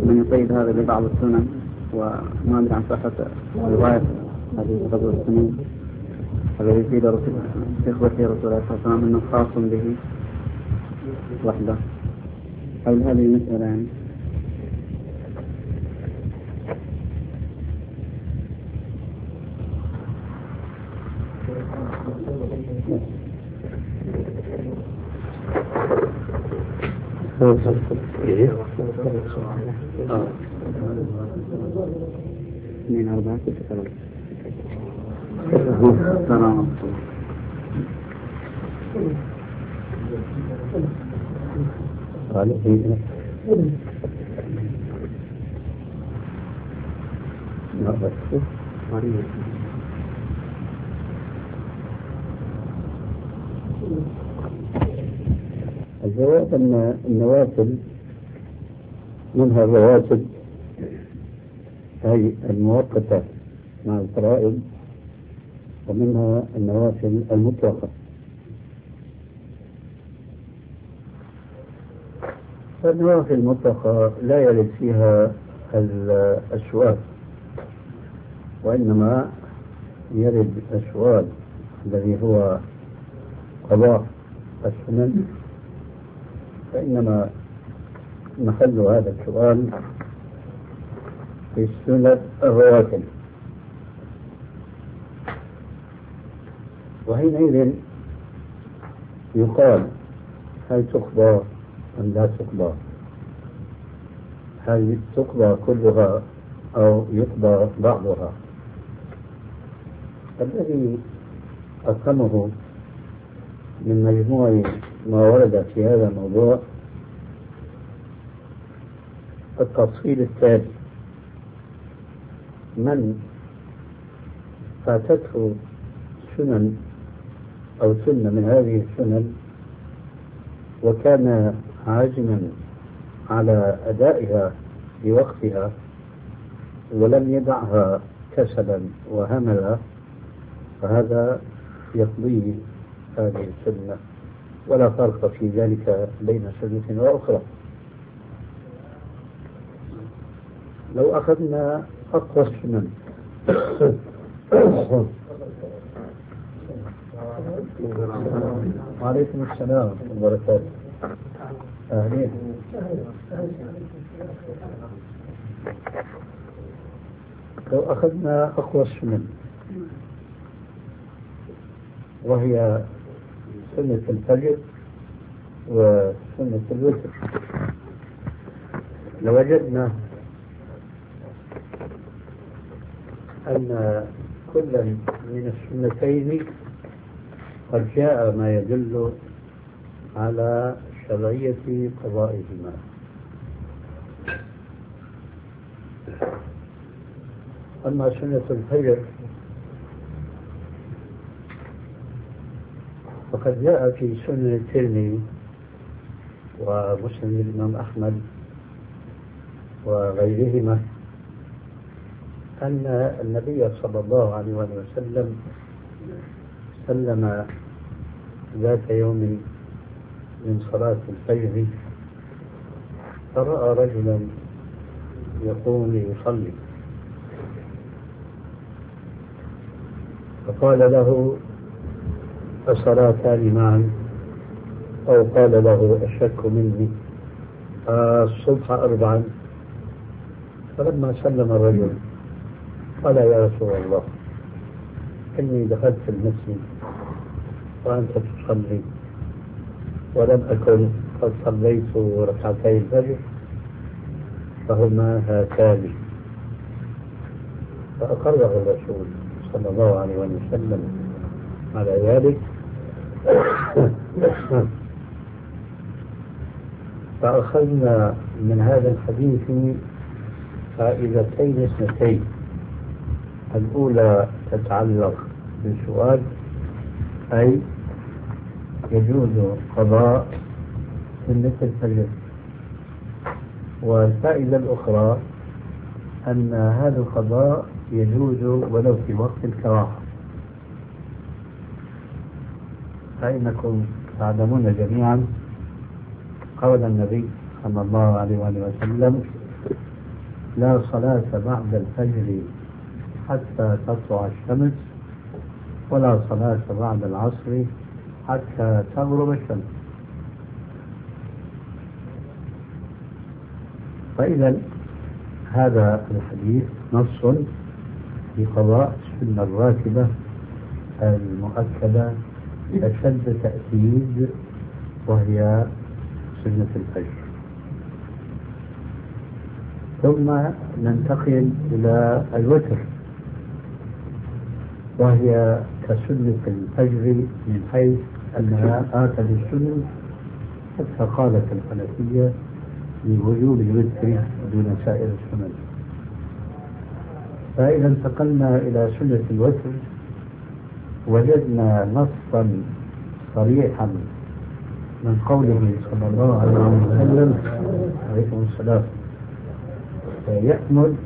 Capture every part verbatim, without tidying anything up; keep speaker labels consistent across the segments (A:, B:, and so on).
A: من يقيد هذا ببعض السنن وما أدري عن صحة رواية هذه فضل السنين الذي في إخوة رسول الله صلى الله عليه وسلم أنه خاص به وحده. حول هذه المسألة يعني اثنين أربعة ستة ثلاثة السلام عليكم. الجواب أن النوافل منها الرواتب أي المؤقتة مع الفرائض، ومنها النوافل المطلقة. فالنوافل المطلقة لا يرد فيها السؤال، وإنما يرد السؤال الذي هو قضاء السنن، فإنما محل هذا السؤال في السنن الرواتب، وحينئذ يقال هل تقضى أم لا تقضى، هل تقضى كلها أو يقضى بعضها. الذي أفهمه من مجموع ما ورد في هذا الموضوع التفصيل التالي: من فاتته سنن أو سنة من هذه السنن وكان عازما على أدائها بوقتها ولم يدعها كسلا وهملا، فهذا يقضي هذه السنة، ولا فرق في ذلك بين سنة وأخرى. لو أخذنا أقوى السنن وعليكم السلام وبركاته. أهلين. لو أخذنا أقوى السنن وهي سنة الفجر وسنة الوتر، لوجدنا أن كل من السنتين قد جاء ما يدل على شرعية قضائهما. أما سنة الفجر فقد جاء في سنن الترمذي ومسند الإمام أحمد وغيرهما أن النبي صلى الله عليه وسلم سلم ذات يوم من صلاة الفجر فرأى رجلا يقوم يصلي، فقال له: الصلاتان معا؟ أو قال له: الشك مني، الصبح أربعا؟ فلما سلم الرجل قال: يا رسول الله، إني دخلت في المسجد وأنت تصلي ولم أكن قد صليت ركعتي الفجر فهما هاتان. فأقره الرسول صلى الله عليه وسلم على ذلك، فأخذنا من هذا الحديث فائدتين اثنتين. الأولى تتعلق بالسؤال، أي يجوز قضاء سنة الفجر، والفائدة الأخرى أن هذا القضاء يجوز ولو في وقت الكراهة، فإنكم تعلمون جميعا قول النبي صلى الله عليه وسلم:
B: لا صلاة بعد الفجر حتى تطلع الشمس، ولا صلاة بعد العصر حتى تغرب الشمس. فإذا هذا الحديث نص في قضاء السنة الراتبة المؤكدة أشد تأكيد، وهي سنة الفجر. ثم ننتقل إلى الوتر، وهي كسنة الفجر من حيث أنها آكد السنن، حتى قالت الحنفية لوجوب الوتر دون سائر السنن. فإذا انتقلنا إلى سنة الوتر وجدنا نصا صريحا من قوله صلى الله عليه وسلم عليكم السلام يأمر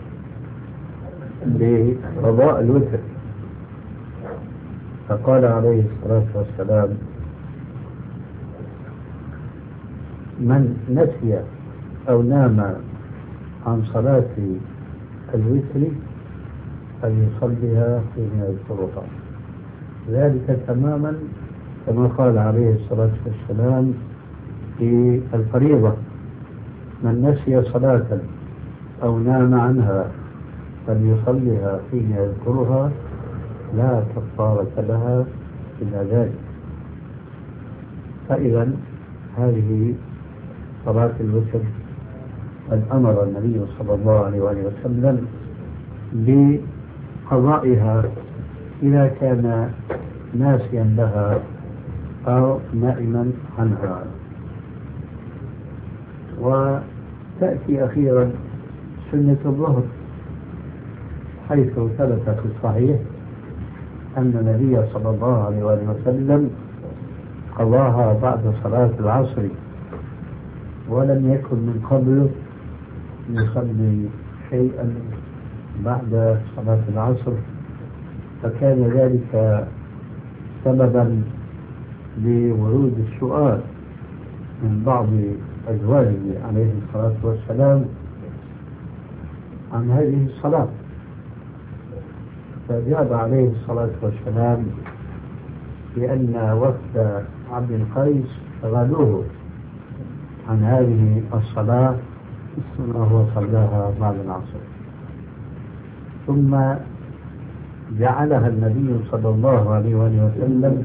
B: بقضاء الوتر، فقال عليه الصلاة والسلام: من نسي أو نام عن صلاة الوتر فليصليها حين يذكرها، ذلك تماما كما قال عليه الصلاة والسلام في الفريضة: من نسي صلاة أو نام عنها فليصليها حين يذكرها لا كفارة لها إلا ذلك. فإذا هذه صلاة الوتر قد أمر النبي صلى الله عليه وسلم بقضائها إذا كان ناسيا لها أو نائما عنها. وتأتي أخيرا سنة الظهر، حيث ثبت في الصحيح أن النبي صلى الله عليه وسلم قضاها بعد صلاة العصر، ولم يكن من قبل يصلي شيئا بعد صلاة العصر، فكان ذلك سببا لورود السؤال من بعض أزواجه عليه الصلاة والسلام عن هذه الصلاة، فأجاب عليه الصلاة والسلام بأن وفد عبد القيس شغلوه عن هذه الصلاة وهو صلاها بعد العصر، ثم جعلها النبي صلى الله عليه وسلم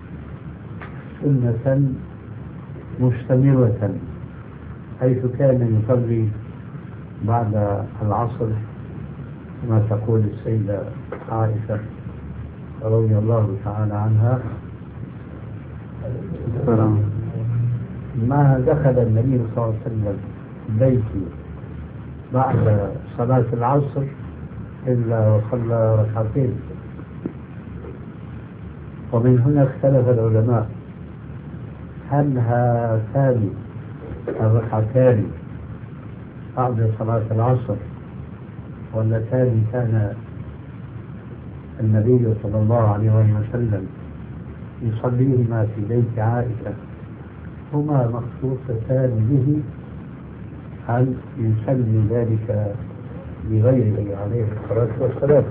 B: سنة مستمرة، حيث كان يصلي بعد العصر كما تقول السيدة عائشة رضي الله تعالى عنها: ما دخل النبي صلى الله عليه وسلم بيتي بعد صلاة العصر إلا وصلى ركعتين. ومن هنا اختلف العلماء: هل هاتان الركعتان بعد صلاة العصر واللتان كان النبي صلى الله عليه وسلم يصليهما في بيت عائشة هما مخصوصتان به، هل يسمي ذلك بغيره عليه الصلاة والسلام؟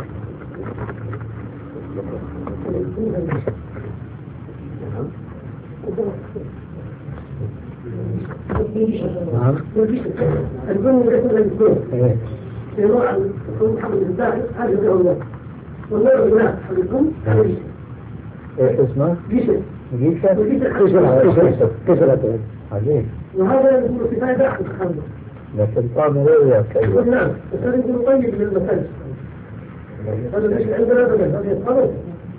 B: ايش اسمه؟ جيشة جيشة جيشة كسرت عليه، وهذا يقول كفاية داخل الخمر لكن طعم غير كأيوة. نعم بس هذا يقول طيب للمكان، هذا ليش عندنا أبدا، هذا يتخلص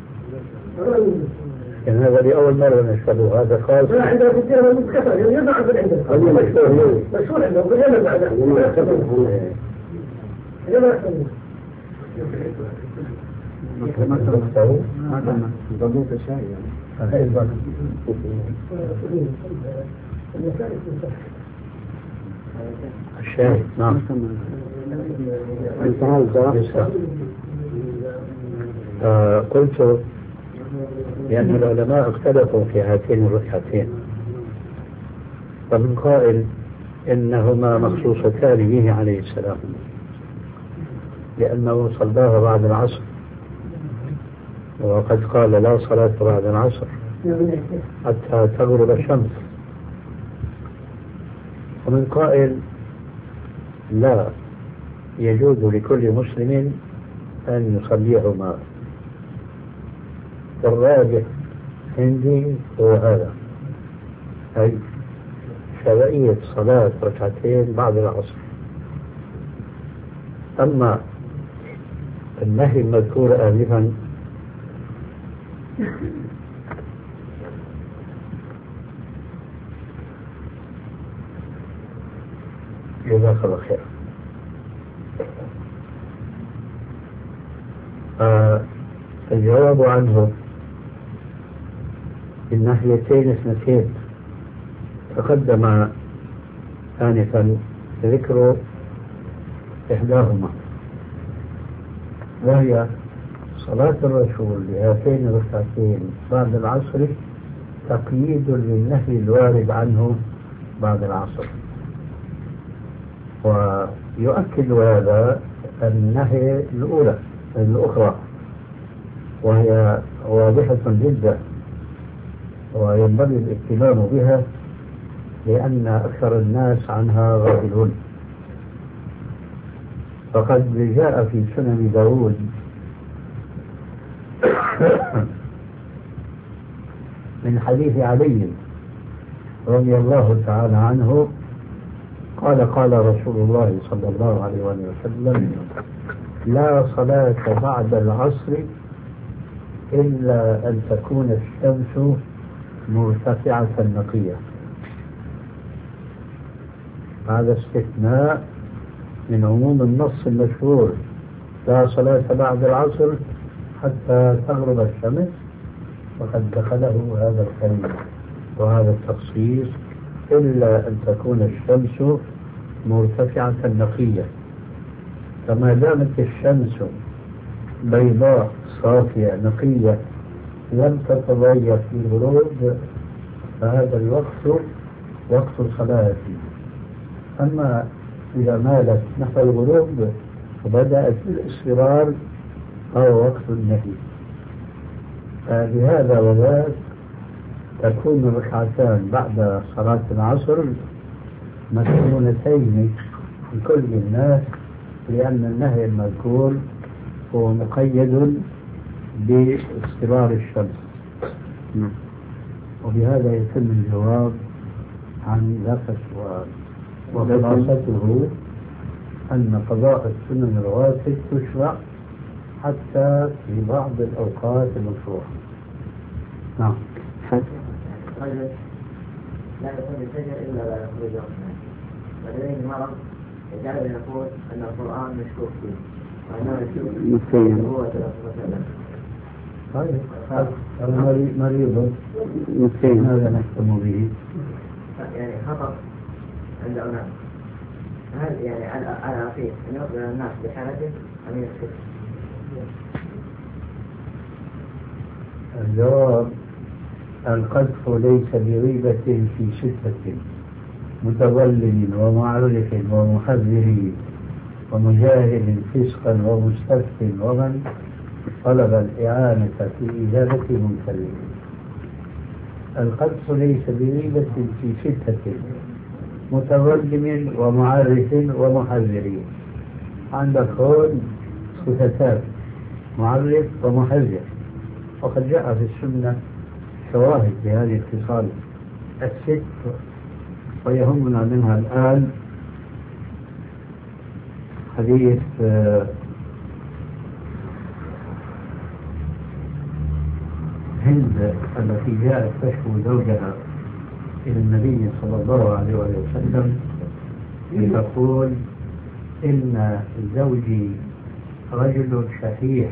B: يعني هذا لأول مرة نشهده، هذا خالص لا عندنا في الديرة متكفى يعني يضع في العندنا هذا مشهور مشهور عندنا وقلنا بعدها ما يحتمل ما يحتمل هذا ضبوط شاي يعني الشاي. نعم آه قلت لأن العلماء اختلفوا في هاتين الركعتين، فمن قائل إنهما مخصوصتان به عليه السلام، لأنه صلاها بعد العصر، وقد قال لا صلاة بعد العصر حتى تغرب الشمس. ومن قائل لا، يجوز لكل مسلم أن يصليهما، والراجح عندي هو هذا، أي شرعية صلاة ركعتين بعد العصر. أما النهي المذكور آنفا جزاك الله خير. آه الجواب عنه الناحيتين اثنتين تقدم آنفا ذكر إحداهما، وهي صلاة الرسول لهاتين الركعتين بعد العصر تقييد للنهي الوارد عنه بعد العصر. ويؤكد هذا النهي الأولى الأخرى، وهي واضحة جدا وينبغي الاهتمام بها، لأن أكثر الناس عنها غافلون. فقد جاء في سنن داود من حديث علي رضي الله تعالى عنه قال قال رسول الله صلى الله عليه وسلم: لا صلاة بعد العصر إلا أن تكون الشمس مرتفعة نقية. هذا استثناء من عموم النص المشهور: لا صلاة بعد العصر حتى تغرب الشمس، وقد دخله هذا القيد وهذا التخصيص: إلا أن تكون الشمس مرتفعة نقية. فما دامت الشمس بيضاء صافية نقية لم تتغير في الغروب فهذا الوقت وقت الصلاة. أما إذا مالت نحو الغروب وبدأت الاصفرار فهو وقت النهي. لهذا وذاك تكون الركعتان بعد صلاة العصر مسنونتين لكل الناس، لأن النهي المذكور هو مقيد باصفرار الشمس. وبهذا يتم الجواب عن ذاك السؤال. وخلاصته أن قضاء السنن الرواتب تشرع حتى في بعض الأوقات المشروعة. نعم.
C: رجل لا يصلي الفجر إلا لا يخرج ركعتين، ولديه مرض يجعله يقول أن القرآن مشكوك فيه وأنه يشوف هو وسلم.
B: طيب هذا مريض مسكين، هذا نحكم به.
C: يعني خطأ عند أناس، هل يعني على أخيه أن يخبر الناس بحالته أم يسكت؟
B: الجواب: القذف ليس بغيبة في ستة: متظلم ومعرف ومحذر ومجاهد فسقا ومستفتٍ ومن طلب الإعانة في إزالة منكر. القذف ليس بغيبة في ستة: متظلم ومعرف ومحذر. عندك هون صفتان: معرف ومحذر، وقد جاء في السنة شواهد بهذه الخصال الست، ويهمنا منها الآن حديث هند التي جاءت تشكو زوجها إلى النبي صلى الله عليه وسلم لتقول: إن زوجي رجل شحيح.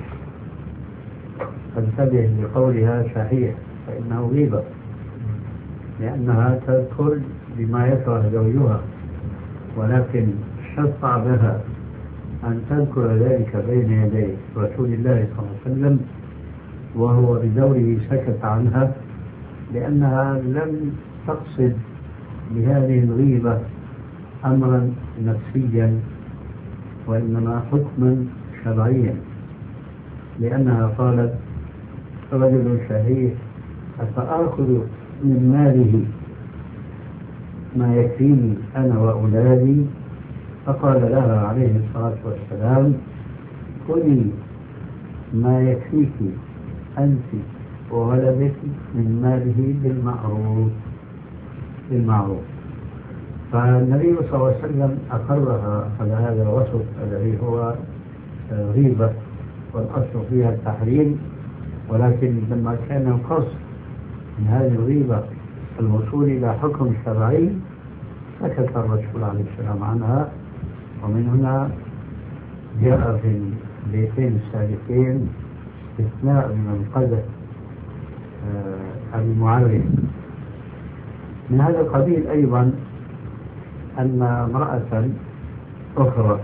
B: فانتبه لقولها شحيح، فإنه غيبة، لأنها تذكر بما يكره زوجها، ولكن شفع بها أن تذكر ذلك بين يدي رسول الله صلى الله عليه وسلم، وهو بدوره سكت عنها، لأنها لم تقصد بهذه الغيبة أمرا نفسيا وإنما حكما شرعيا، لأنها قالت رجل شهيه أفآخذ من ماله ما يكفيني أنا وأولادي؟ فقال لها عليه الصلاة والسلام خذي ما يكفيك أنت وولدك من ماله بالمعروف بالمعروف. فالنبي صلى الله عليه وسلم أقرها على هذا الوصف الذي هو غيبة والأصل فيها التحريم، ولكن لما كان القصد من هذه الغيبة الوصول إلى حكم شرعي سكت الرسول عليه السلام عنها. ومن هنا جاء في البيتين السابقين استثناء من القدر المعرف. من هذا القبيل أيضا أن امرأة أخرى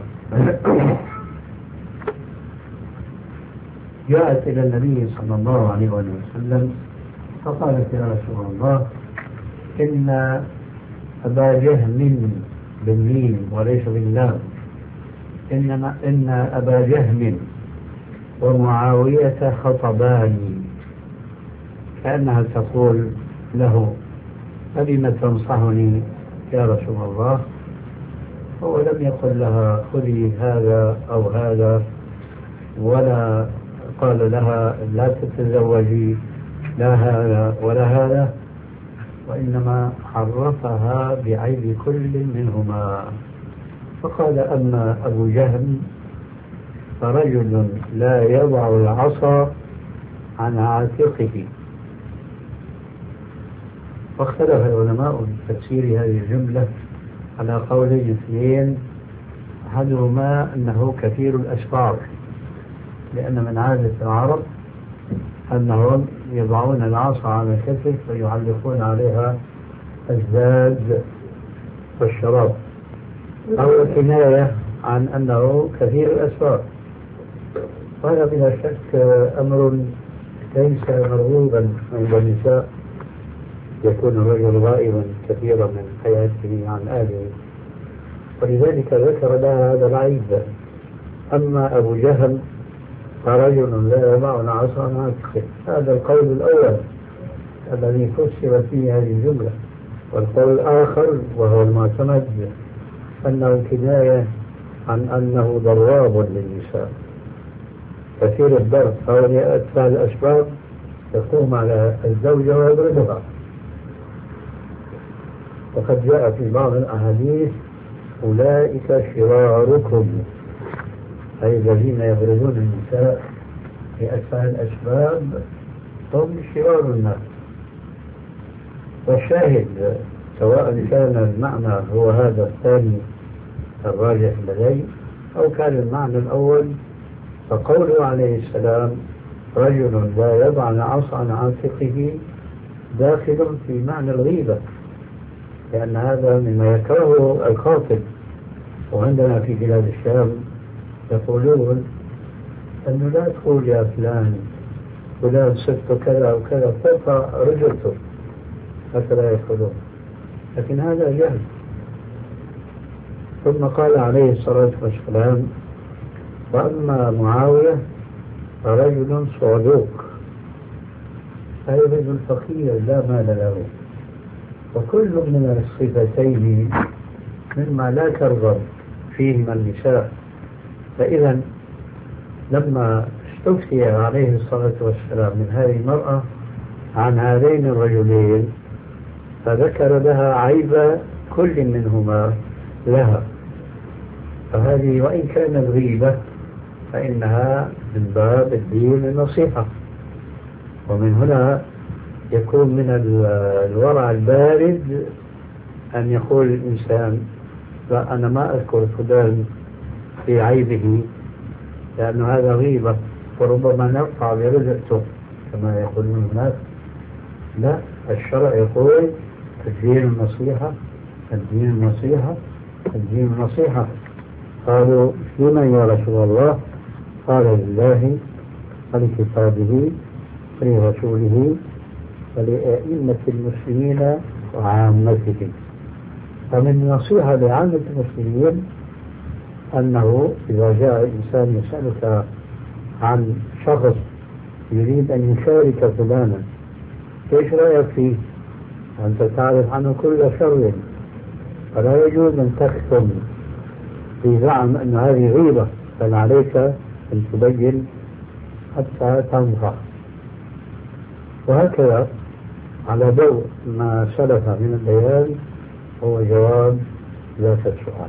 B: جاءت إلى النبي صلى الله عليه وسلم فقالت يا رسول الله إن أبا جهم بالميم وليس باللام، إنما إن أبا جهم ومعاوية خطباني، كأنها تقول له فلم تنصحني يا رسول الله؟ هو لم يقل لها خذي هذا أو هذا، ولا قال لها لا تتزوجي لا هذا ولا هذا، وإنما عرفها بعيب كل منهما. فقال أما أبو جهم فرجل لا يضع العصا عن عاتقه. واختلف العلماء في تفسير هذه الجملة على قولين اثنين، أحدهما أنه كثير الأسفار، لأن من عادة العرب أنهم يضعون العصا على الكتف ويعلقون عليها الزاد والشراب، أو كناية عن أنه كثير الأسفار. وهذا بلا شك أمر ليس مرغوبا عند النساء، يكون الرجل غائبا كثيرا من حياته عن أهله، ولذلك ذكر لها هذا العيب. أما أبو جهل فرجل لا يضع العصا عن عاتقه، هذا القول الأول الذي فسر فيه هذه الجملة. والقول الآخر وهو المعتمد أنه كناية عن أنه ضراب للنساء كثير الضرب، أو يأتى الأسباب يقوم على الزوجة ويضربها. وقد جاء في بعض الأحاديث أولئك شراركم، أي الذين يضربون النساء في أسفل الأسباب هم شرار الناس. والشاهد سواء كان المعنى هو هذا الثاني الراجح لدي أو كان المعنى الأول، فقوله عليه السلام رجل لا يضع العصا عن عاتقه داخل في معنى الغيبة، لأن هذا مما يكرهه القاتل. وعندنا في بلاد الشام يقولون أنه لا تقول يا فلان فلان صفت كذا وكذا فوق رجلته، هكذا يقولون، لكن هذا جهل. ثم قال عليه الصلاة والسلام وأما معاوية فرجل صعلوك، أي رجل فقير لا مال له. وكل من الصفتين مما لا ترغب فيهما النساء. فإذا لما استفتي عليه الصلاة والسلام من هذه المرأة عن هذين الرجلين فذكر لها عيب كل منهما لها، فهذه وإن كانت غيبة فإنها من باب الدين النصيحة. ومن هنا يكون من الورع البارد أن يقول الإنسان لا أنا ما أذكر فلان في عيبه لأن هذا غيبة وربما نرفع برزقته كما يقولون الناس. لا، الشرع يقول الدين النصيحة الدين النصيحة الدين النصيحة. قالوا لمن يا رسول الله؟ قال لله ولكتابه ولرسوله ولأئمة المسلمين وعامتهم. فمن نصيحة لعامة المسلمين أنه إذا جاء إنسان يسألك عن شخص يريد أن يشارك فلانا، إيش رأيك فيه؟ أنت تعرف عنه كل شر، فلا يجوز أن تختم في زعم أن هذه غيبة، بل عليك أن تبين حتى تنصح. وهكذا على ضوء ما سلف من البيان هو جواب ذات السؤال.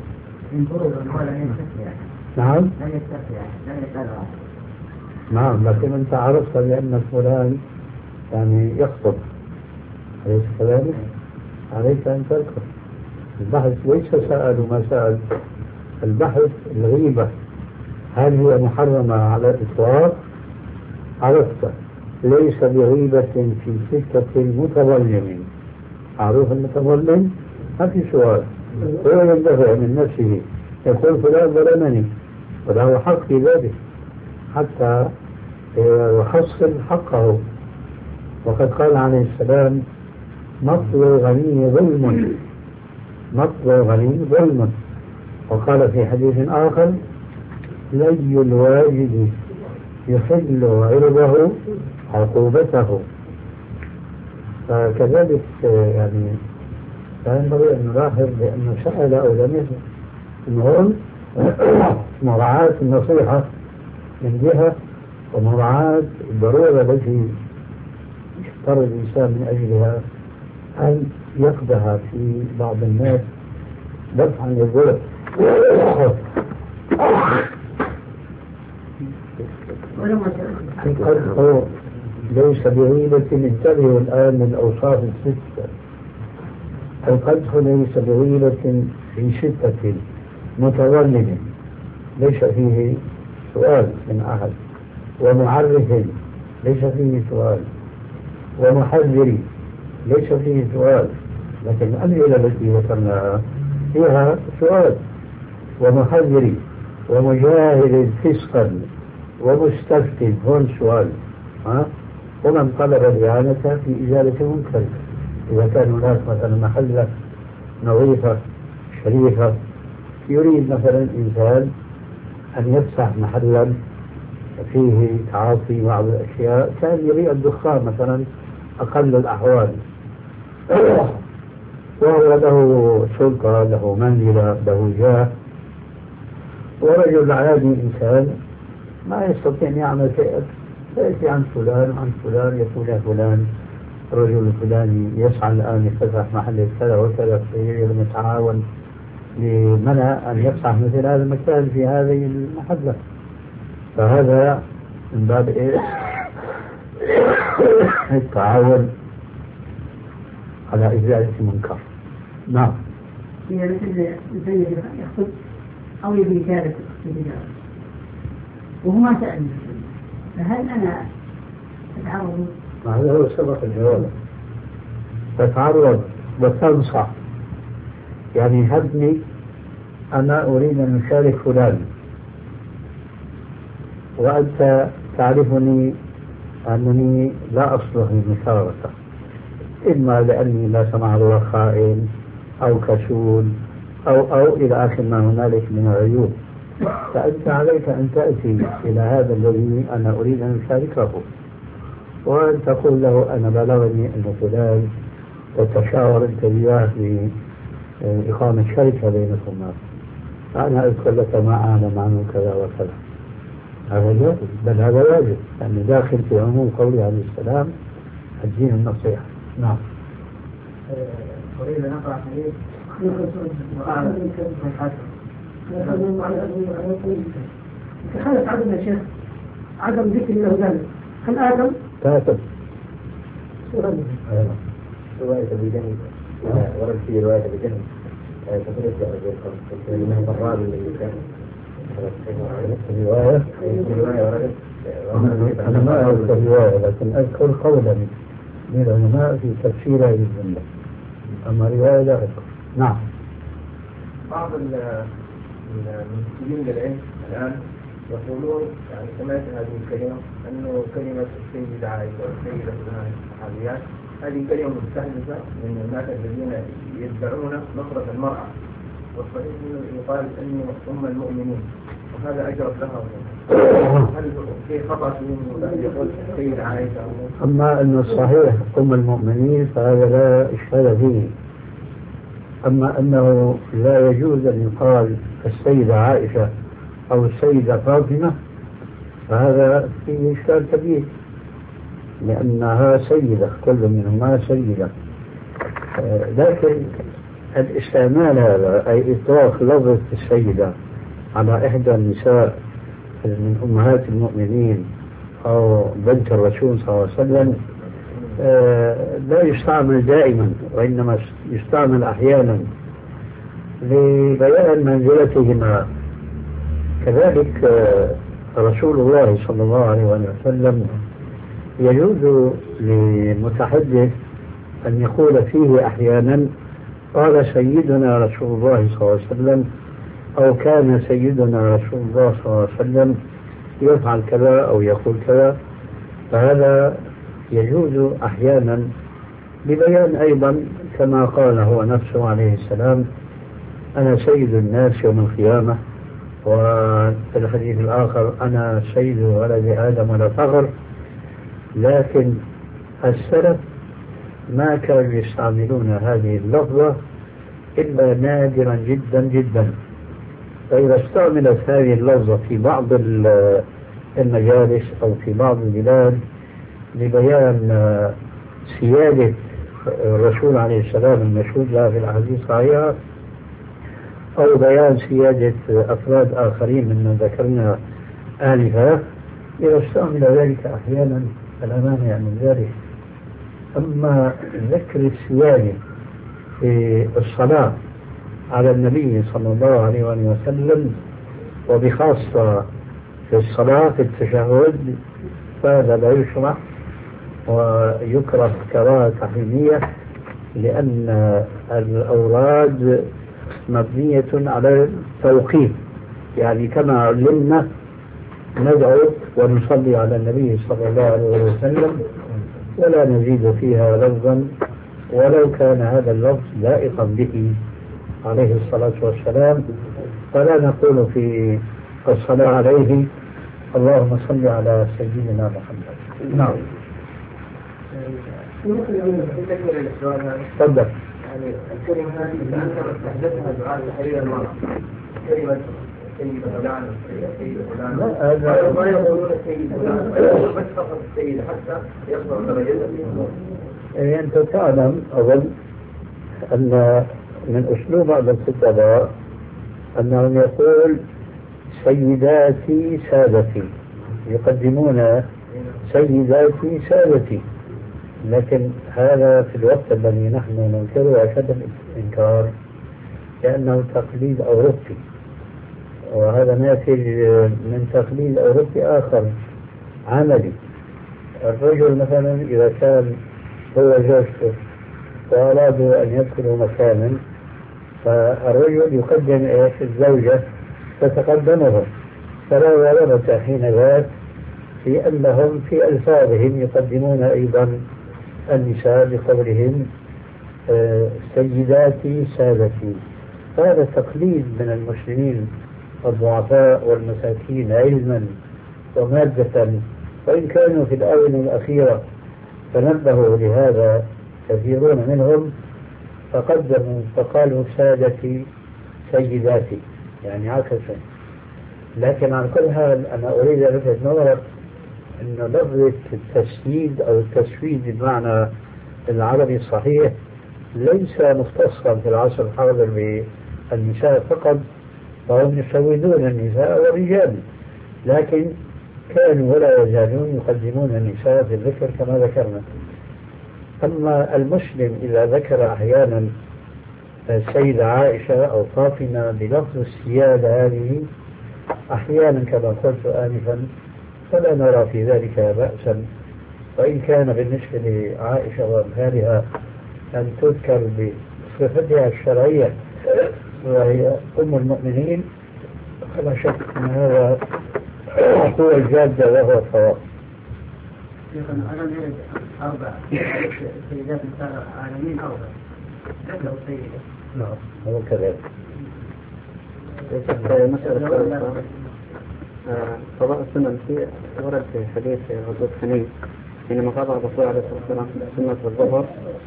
B: نعم
C: لم يستطيع لم يستطيع
B: نعم، لكن أنت عرفت بأن فلان يعني يخطب، أليس كذلك؟ عليك أن تذكر. البحث ليس سأل وما سأل، البحث الغيبة هل هي محرمة على الإطلاق؟ عرفت ليس بغيبة في سكة المتظلم. معروف المتظلم ما في سؤال، هو يندفع من نفسه يقول فلان ظلمني وله حق في ذلك حتى يحصل حقه. وقد قال عليه السلام مطل الغني ظلم، مطل الغني ظلم. وقال في حديث آخر لي الواجد يحل عرضه عقوبته. فكذلك يعني لا ينبغي أن نلاحظ بأنه سأل أو لم يسأل. المهم مراعاة النصيحة من جهة، ومراعاة الضرورة التي يضطر الإنسان من أجلها أن يقدح في بعض الناس دفعا للظلم. القدح ليس بغيبة، انتبهوا الآن من الأوصاف الستة. القدح ليس بغيبة في ستة متظلم ليس فيه سؤال من أحد، ومعرف ليس فيه سؤال، ومحذر ليس فيه سؤال، لكن الأمثلة التي ذكرناها فيها سؤال. ومحذر ومجاهد فسقا ومستفتن هون سؤال. ها؟ ومن طلب الإعانة في إزالة منكر، إذا كان هناك مثلا محلة نظيفة شريفة يريد مثلا إنسان أن يفتح محلا فيه تعاطي بعض الأشياء، كان يبيع الدخان مثلا أقل الأحوال، وهو له سلطة له منزلة له جاه، ورجل عادي إنسان ما يستطيع أن يعمل شيئا، فيأتي عن فلان عن فلان يقول يا فلان الرجل الفلاني يسعى الآن يفتح محل كذا وكذا، نتعاون لمنع أن يفتح مثل هذا المكان في هذه المحلة. فهذا من باب إيه؟ التعاون على إزالة المنكر. نعم.
D: هي مثل مثل يخطب أو يبي شارك في التجارة وهو ما سألني، فهل أنا أتعرض؟
B: هذا هو سبق الجواب. تتعرض وتنصح، يعني هبني أنا أريد أن أشارك فلان وأنت تعرفني أنني لا أصلح للمشاركة، إما لأني لا سمح الله خائن أو كسول أو أو إلى آخر ما هنالك من العيوب. فأنت عليك أن تأتي إلى هذا الذي أنا أريد أن أشاركه وأن تقول له أنا بلغني أن فلان تتشاور أنت وياه في إقامة شركة بينكما، أنا أذكر لك ما أعلم عنه كذا وكذا. هذا لا، بل هذا واجب، لأنه داخل في عموم قوله عليه السلام الدين النصيحة. نعم.
C: أريد أن أقرأ حديث
D: كحالة عدم يا شيخ، عدم ذكر له ذلك. هل آدم؟
B: كاتب.
C: رواية بجنب ورد في رواية بجنب تفريق الرجل من الضرار اللي كان
B: الرواية أنا ما أذكر الرواية لكن أذكر قولا من العلماء في تفسير هذه الجملة، أما رواية لا أذكر. نعم.
C: بعض المسلمين للعلم الآن يقولون يعني سمعت هذه الكلمة أنه كلمة السيدة عائشة والسيدة فلان الصحابيات هذه كلمة مستحدثة من الناس الذين يدعون نصرة المرأة، والصحيح يقال أني أم المؤمنين، وهذا أجرت لها. هل في خطأ في يقول السيدة عائشة؟
B: أما أن الصحيح أم المؤمنين فهذا لا إشكال فيه. أما أنه لا يجوز أن يقال السيدة عائشة أو السيدة فاطمة فهذا فيه إشكال كبير، لأنها سيدة، كل منهما سيدة. لكن الاستعمال هذا أي إطلاق لفظة السيدة على إحدى النساء من أمهات المؤمنين أو بنت الرسول صلى الله عليه وسلم لا يستعمل دائما، وإنما يستعمل أحيانا لبيان منزلتهما. كذلك رسول الله صلى الله عليه وسلم يجوز للمتحدث أن يقول فيه أحيانا قال سيدنا رسول الله صلى الله عليه وسلم، أو كان سيدنا رسول الله صلى الله عليه وسلم يفعل كذا أو يقول كذا، فهذا يجوز أحيانا لبيان أيضا كما قال هو نفسه عليه السلام أنا سيد الناس يوم القيامة، وفي الحديث الآخر أنا سيد ولد آدم ولا فخر. لكن السلف ما كانوا يستعملون هذه اللفظة إلا نادرا جدا جدا، فإذا استعملت هذه اللفظة في بعض المجالس أو في بعض البلاد لبيان سيادة الرسول عليه السلام المشهود له في الأحاديث الصحيحة، أو بيان سيادة أفراد آخرين ممن ذكرنا آنفا، إذا استعمل ذلك أحيانا فلا مانع من ذلك. أما ذكر السيادة في الصلاة على النبي صلى الله عليه وسلم وبخاصة في الصلاة في التشهد فهذا لا يشرع ويكره كراهة تحريمية، لأن الأوراد مبنية على التوقيف، يعني كما علمنا ندعو ونصلي على النبي صلى الله عليه وسلم ولا نزيد فيها لفظا ولو كان هذا اللفظ لائقا به عليه الصلاة والسلام، فلا نقول في الصلاة عليه اللهم صل على سيدنا محمد. نعم. تفضل.
C: يعني الكلمة هذه أنت استحدثها دعاء تحرير المرأة، كلمة سيد فلان سيد فلان، ما يقولون سيد فلان، بس فقط السيد حتى يصبر درجته.
B: أنت تعلم أظن أن من أسلوب بعض الخطباء أنهم يقول سيداتي سادتي، يقدمون سيداتي سادتي، لكن هذا في الوقت الذي نحن ننكره أشد الإنكار لأنه تقليد أوروبي، وهذا ناتج من تقليد أوروبي آخر عملي. الرجل مثلا إذا كان هو زوجته وأرادوا أن يدخلوا مكانا فالرجل يقدم إيش الزوجة تتقدمهم، فلا غرابة حين ذاك في أنهم في ألفاظهم يقدمون أيضا النساء بقولهم سيداتي سادتي. هذا تقليد من المسلمين الضعفاء والمساكين علما ومادة، وإن كانوا في الآونة الأخيرة تنبهوا لهذا كثيرون منهم فقدموا فقالوا سادتي سيداتي، يعني عكسا. لكن على كل حال أنا أريد أن ألفت نظرك أن لفظة التسييد أو التسويد بالمعنى العربي الصحيح ليس مختصا في العصر الحاضر بالنساء فقط، فهم يسودون النساء والرجال، لكن كانوا ولا يزالون يقدمون النساء في الذكر كما ذكرنا. أما المسلم إذا ذكر أحيانا السيدة عائشة أو فاطمة بلفظ السيادة هذه أحيانا كما قلت آنفا فلا نرى في ذلك بأسا، وإن كان بالنسبة لعائشة وأمثالها أن تذكر بصفتها الشرعية وهي أم المؤمنين فلا شك أن هذا هو الجادة وهو الصواب.
D: شيخنا ألم يرد أربع سيدات نساء العالمين أربع ذكروا السيدة.
B: نعم هو كذلك.
A: مسألة قضاء السنن في ورد في حديث غزوة حنين حينما قضى الرسول عليه الصلاة والسلام سنة الظهر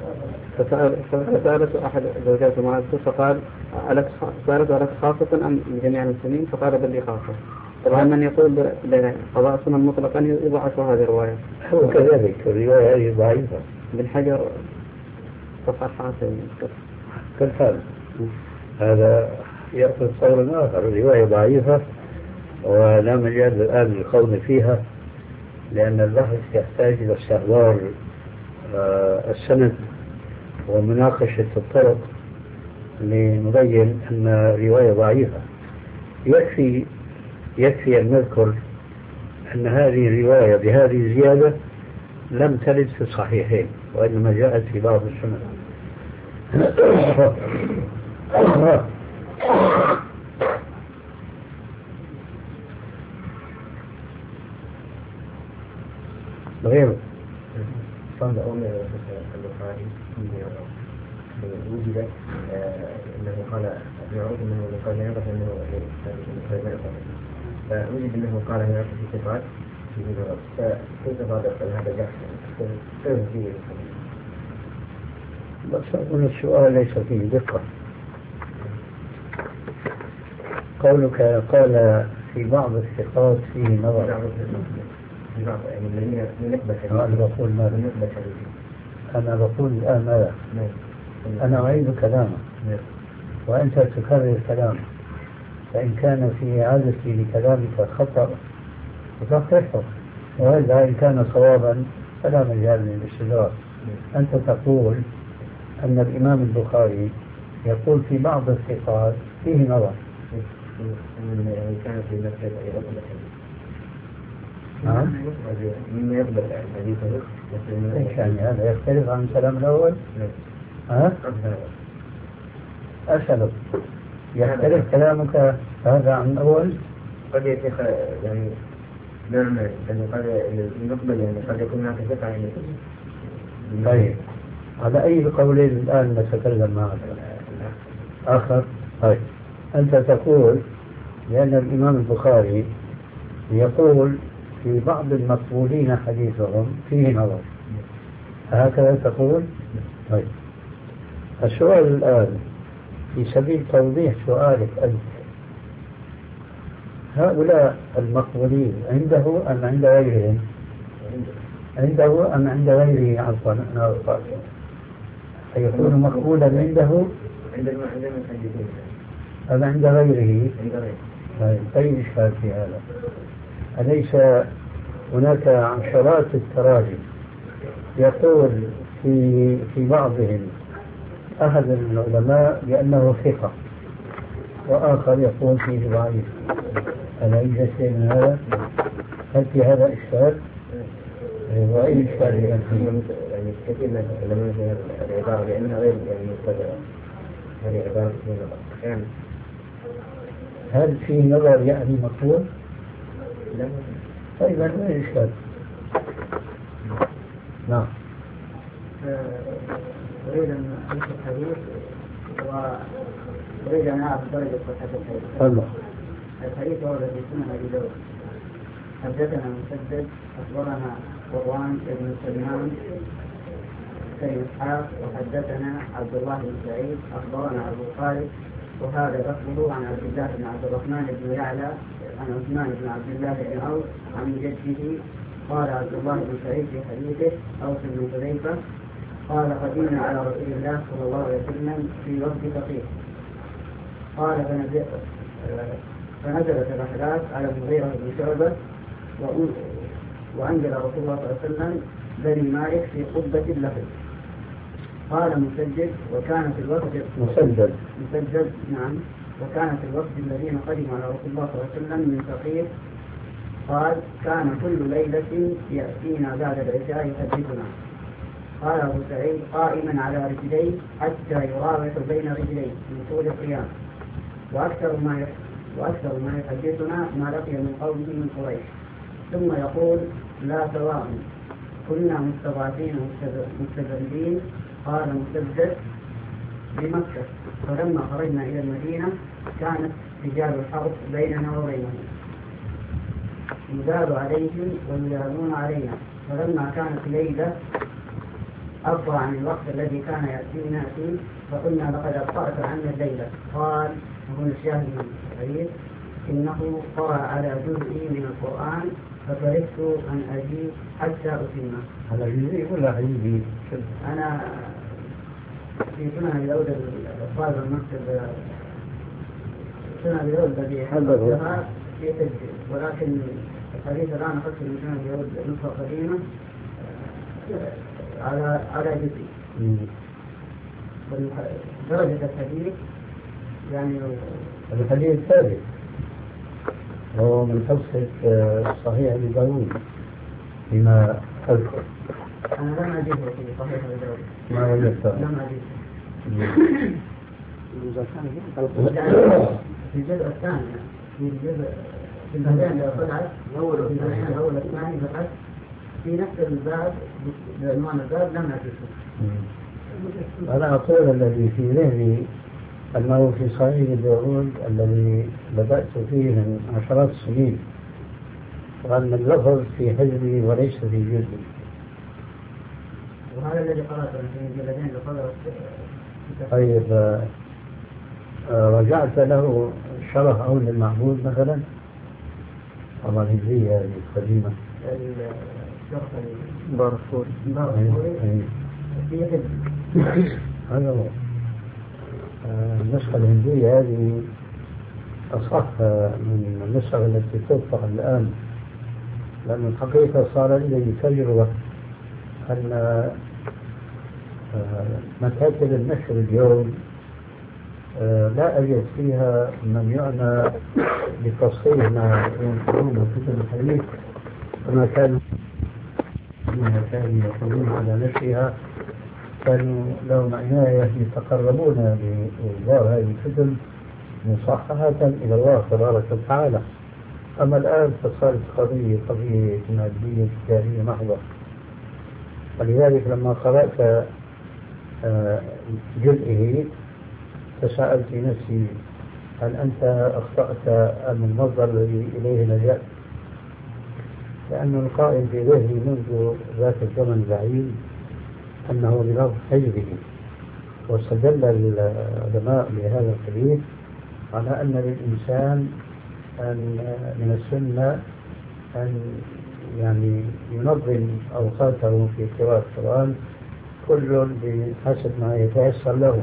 A: فسألته أحد زوجاته معاذ فقال سألته ألك خاصة أم لجميع المسلمين؟ فقال بل لي خاصة. طبعا من يقول بقضاء السنن مطلقا يضعف هذه الرواية.
B: هو كذلك الرواية هذه ضعيفة.
A: بن حجر صفحات
B: كالحال هذا يأخذ صور آخر. الرواية ضعيفة ولا مجال الآن للقول فيها لأن البحث يحتاج إلى استحضار السند ومناقشة الطرق لنبين أن الرواية ضعيفة. يكفي يكفي أن نذكر أن هذه الرواية بهذه الزيادة لم ترد في الصحيحين وإنما جاءت في بعض السنن. غيره
C: صند أمر البخاري وجد أنه قال معروف أنه قال يعرف أنه فوجد أنه قال يعرف في صفات فكيف صادق هذا الجحش كيف فيه؟
B: بس أقول السؤال ليس فيه دقة. قولك قال في بعض الثقات فيه نظر. أنا بقول ماذا؟ أنا بقول الآن ماذا؟ أنا أعيد كلامه وأنت تكرر كلامه فإن كان في إعادتي لكلامك خطأ فتصححه وإلا إن كان صوابا فلا مجال للاستدراك. أنت تقول أن الإمام البخاري يقول في بعض الثقات فيه نظر.
C: كان في نفس
B: نعم.
C: مما يقبل الحديث
B: ايش يعني هذا يختلف عن الكلام الأول؟ ها؟ أسألك يختلف كلامك هذا عن الأول؟
C: قد يا شيخ يعني نعم يعني قد نقبل يعني قد يكون هناك ثقة يعني.
B: طيب على أي قولين الآن نتكلم معك؟ آخر. طيب أنت تقول لأن الإمام البخاري يقول في بعض المقبولين حديثهم فيه نظر هكذا تقول؟ طيب السؤال الآن في سبيل توضيح سؤالك أنت هؤلاء المقبولين عنده أم عند غيرهم؟ عنده أم عند غيره؟ عفوا أنا أقول يكون مقبولا عنده أم عند غيره؟ طيب أي إشكال في هذا؟ أليس هناك عشرات التراجم يقول في في بعضهم أحد العلماء بأنه ثقة وآخر يقول فيه ضعيف. ألا يوجد شيء من هذا؟ هل في هذا إشكال؟ وأي إشكال
C: يعني كثير من العلماء في العبارة لأنها غير يعني مستدرة هذه عبارة يعني
B: هل في نظر يعني مقبول؟
C: لا.
B: طيب ما إشكال؟ نعم.
D: أريد أن أنشر الحديث وأريد أن أعرف درجة صحة الحديث.
B: الله.
D: الحديث ورد في سنن أبي داود. حدثنا مسدد أخبرنا قروان بن سلمان بن إسحاق وحدثنا عبد الله بن سعيد أخبرنا أبو خالد وهذا لفظه عن عبد الله بن عبد الرحمن بن يعلى عن عثمان بن عبد الله بن عوف عن جده قال عبد الله بن سعيد في حديثه أوس بن حذيفة قال قدمنا على رسول الله صلى الله عليه وسلم في وفد فقيه قال فنزل فنزلت الرحلات على المغيرة بن شعبة وأنزل رسول الله صلى الله عليه وسلم بني مالك في قبة له. قال مسجد وكان في الوقت
B: مسجد
D: مسجد نعم وكان في الوقت الذين قدموا على رسول الله صلى الله عليه وسلم من ثقيف قال كان كل ليلة يأتينا بعد العشاء يحدثنا. قال أبو سعيد قائما على رجليه حتى يراوح بين رجليه من طول القيام وأكثر ما وأكثر ما يحدثنا ما لقي من قومه من قريش ثم يقول لا سواء كنا مستضعفين مستذلين. قال مسدد بمكة، فلما خرجنا إلى المدينة كانت رجال الحرب بيننا وبينهم، يدار عليهم ويدارون علينا. فلما كانت ليلة أبطأ عن الوقت الذي كان يأتينا فيه، فقلنا لقد أبطأت عنا الليلة. قال هنا الشاهد من الحديث: إنه قرأ على جزء من القرآن فكرهت أن أجيب حتى أتمه.
B: على جزء ولا حديث؟
D: أنا في سنة الأولى الأطفال المكتب سنة الأولى الذي حدثها في تجديد، ولكن الحديث الآن أخذت من سنة الأولى نسخة قديمة على على جزء. درجة الحديث يعني
B: الحديث الثالث هو من حفظ صحيح أبي داود بما أذكر.
D: أنا لم أجده في صحيح أبي داود.
B: ما وجدته؟
D: لم أجده. في الجزء الثاني، في الجزء في البداية لو طلعت أول في البداية الأول الثاني فقط في نفس الباب بعنوان الباب لم أجده.
B: أنا أقول الذي في ذهني أنه في صحيح داود الذي بدأت فيه من عشرات السنين، وأن اللفظ في حجري وليس في جزء.
D: وهذا الذي قرأته في الجلدين لقدرت.
B: طيب رجعت له شرح أول المعبود مثلا، طبعا هذه هذه القديمة
D: الشرح
A: بارفوري
D: بارفوري في حجري.
B: هذا هو. النسخة الهندية هذه أصح من النسخة التي تطبع الآن، لأن الحقيقة صار لي تجربة أن مكاتب النشر اليوم لا أجد فيها من يعنى بتصحيح ما ينقلون كتب الحديث وما كانوا كانوا يقولون على نشرها، كانوا لهم عناية يتقربون بإصدار هذه الكتب مصححة إلى الله تبارك وتعالى. أما الآن فصارت قضية قضية مادية تجارية محضة. ولذلك لما قرأت جزئه تساءلت نفسي: هل أنت أخطأت أم المصدر الذي إليه لجأت؟ لأن القائم في ذهني منذ ذاك الزمن البعيد أنه بلفظ حجره، واستدل العلماء بهذا الحديث على أن للإنسان أن من السنة أن يعني ينظم أوقاته في قراءة القرآن كل بحسب ما يتيسر له.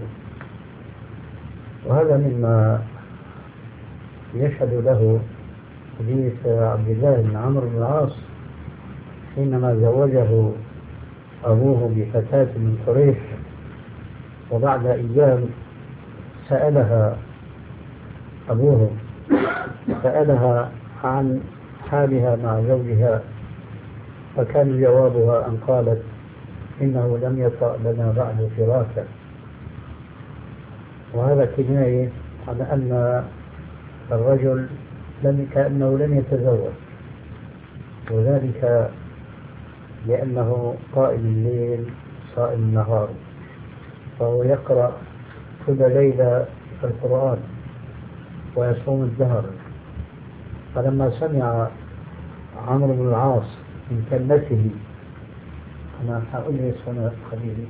B: وهذا مما يشهد له حديث عبد الله بن عمرو بن العاص حينما زوجه أبوه بفتاة من قريش، وبعد أيام سألها أبوه سألها عن حالها مع زوجها، فكان جوابها أن قالت: إنه لم يطأ لنا بعد فراقا. وهذا كناية على أن الرجل لم كأنه لم يتزوج، وذلك لأنه قائم الليل صائم النهار، فهو يقرأ كل ليلة القرآن ويصوم الدهر. فلما سمع عمرو بن العاص من كلمته: أنا هقول لي سنة خليلي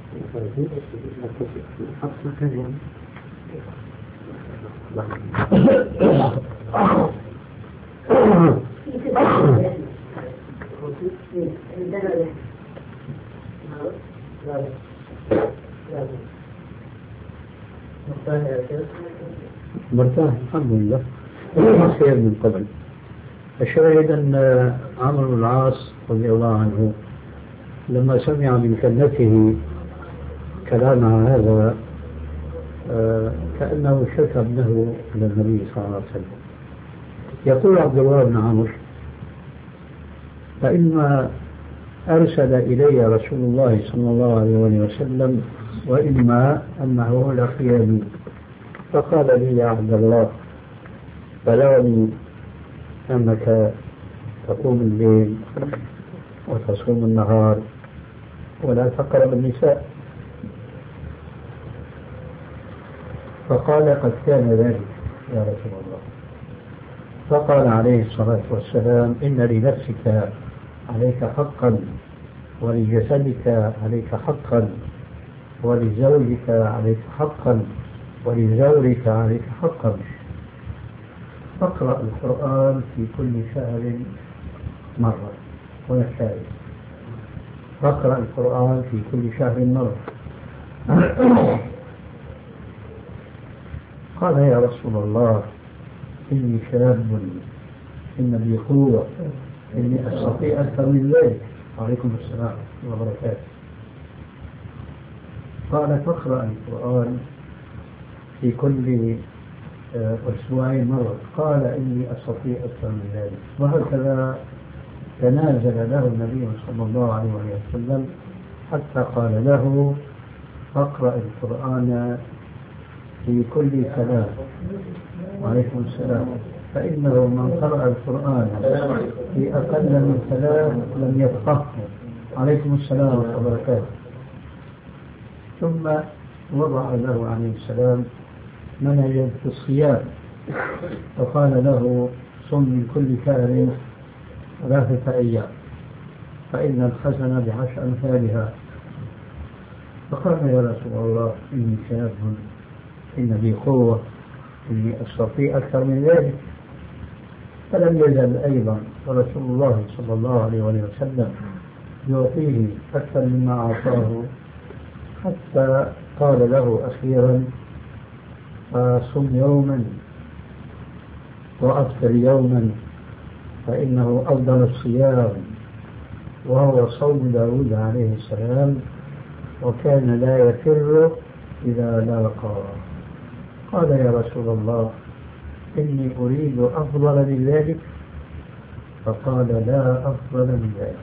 B: مرتاح الحمد لله خير من قبل. الشاهد أن عمرو بن العاص رضي الله عنه لما سمع من كلمته كلام هذا كأنه شكى ابنه إلى النبي صلى الله عليه وسلم. يقول عبد الله بن عمرو: فإما أرسل إلي رسول الله صلى الله عليه وسلم وإما أنه لقيني فقال لي: يا عبد الله، بلغني أنك تقوم الليل وتصوم النهار ولا تقرب النساء. فقال قد كان ذلك يا رسول الله. فقال عليه الصلاة والسلام إن لنفسك عليك حقا ولجسدك عليك حقا ولزوجك عليك حقا ولزورك عليك حقا. فاقرأ القرآن في كل شهر مرة. هنا الشاهد، فاقرأ القرآن في كل شهر مرة. قال يا رسول الله إني شاب إن لي قوة إني أستطيع أكثر من ذلك. عليكم السلام وبركاته. قال فاقرأ القرآن في كل أسبوعين مرة. قال إني أستطيع أكثر من ذلك. وهكذا تنازل له النبي صلى الله عليه وسلم حتى قال له فاقرأ القرآن في كل سلام. وعليكم السلام. فإنه من قرأ القرآن في أقل من سلام لم يفقهه. عليكم السلام ورحمة الله وبركاته. ثم وضع له عليه السلام منهجا في الصيام وقال له صم من كل شهر ثلاثة أيام فإن الحسنة بعشر أمثالها. فقال يا رسول الله إني شاب إن لي قوة إني أستطيع أكثر من ذلك. فلم يزل أيضا رسول الله صلى الله عليه وسلم يعطيه أكثر مما أعطاه حتى قال له أخيرا صم يوما وأفطر يوما فإنه أفضل الصيام، وهو صوم داود عليه السلام وكان لا يفر إذا لاقى. قال يا رسول الله إني أريد أفضل من ذلك. فقال لا أفضل من ذلك.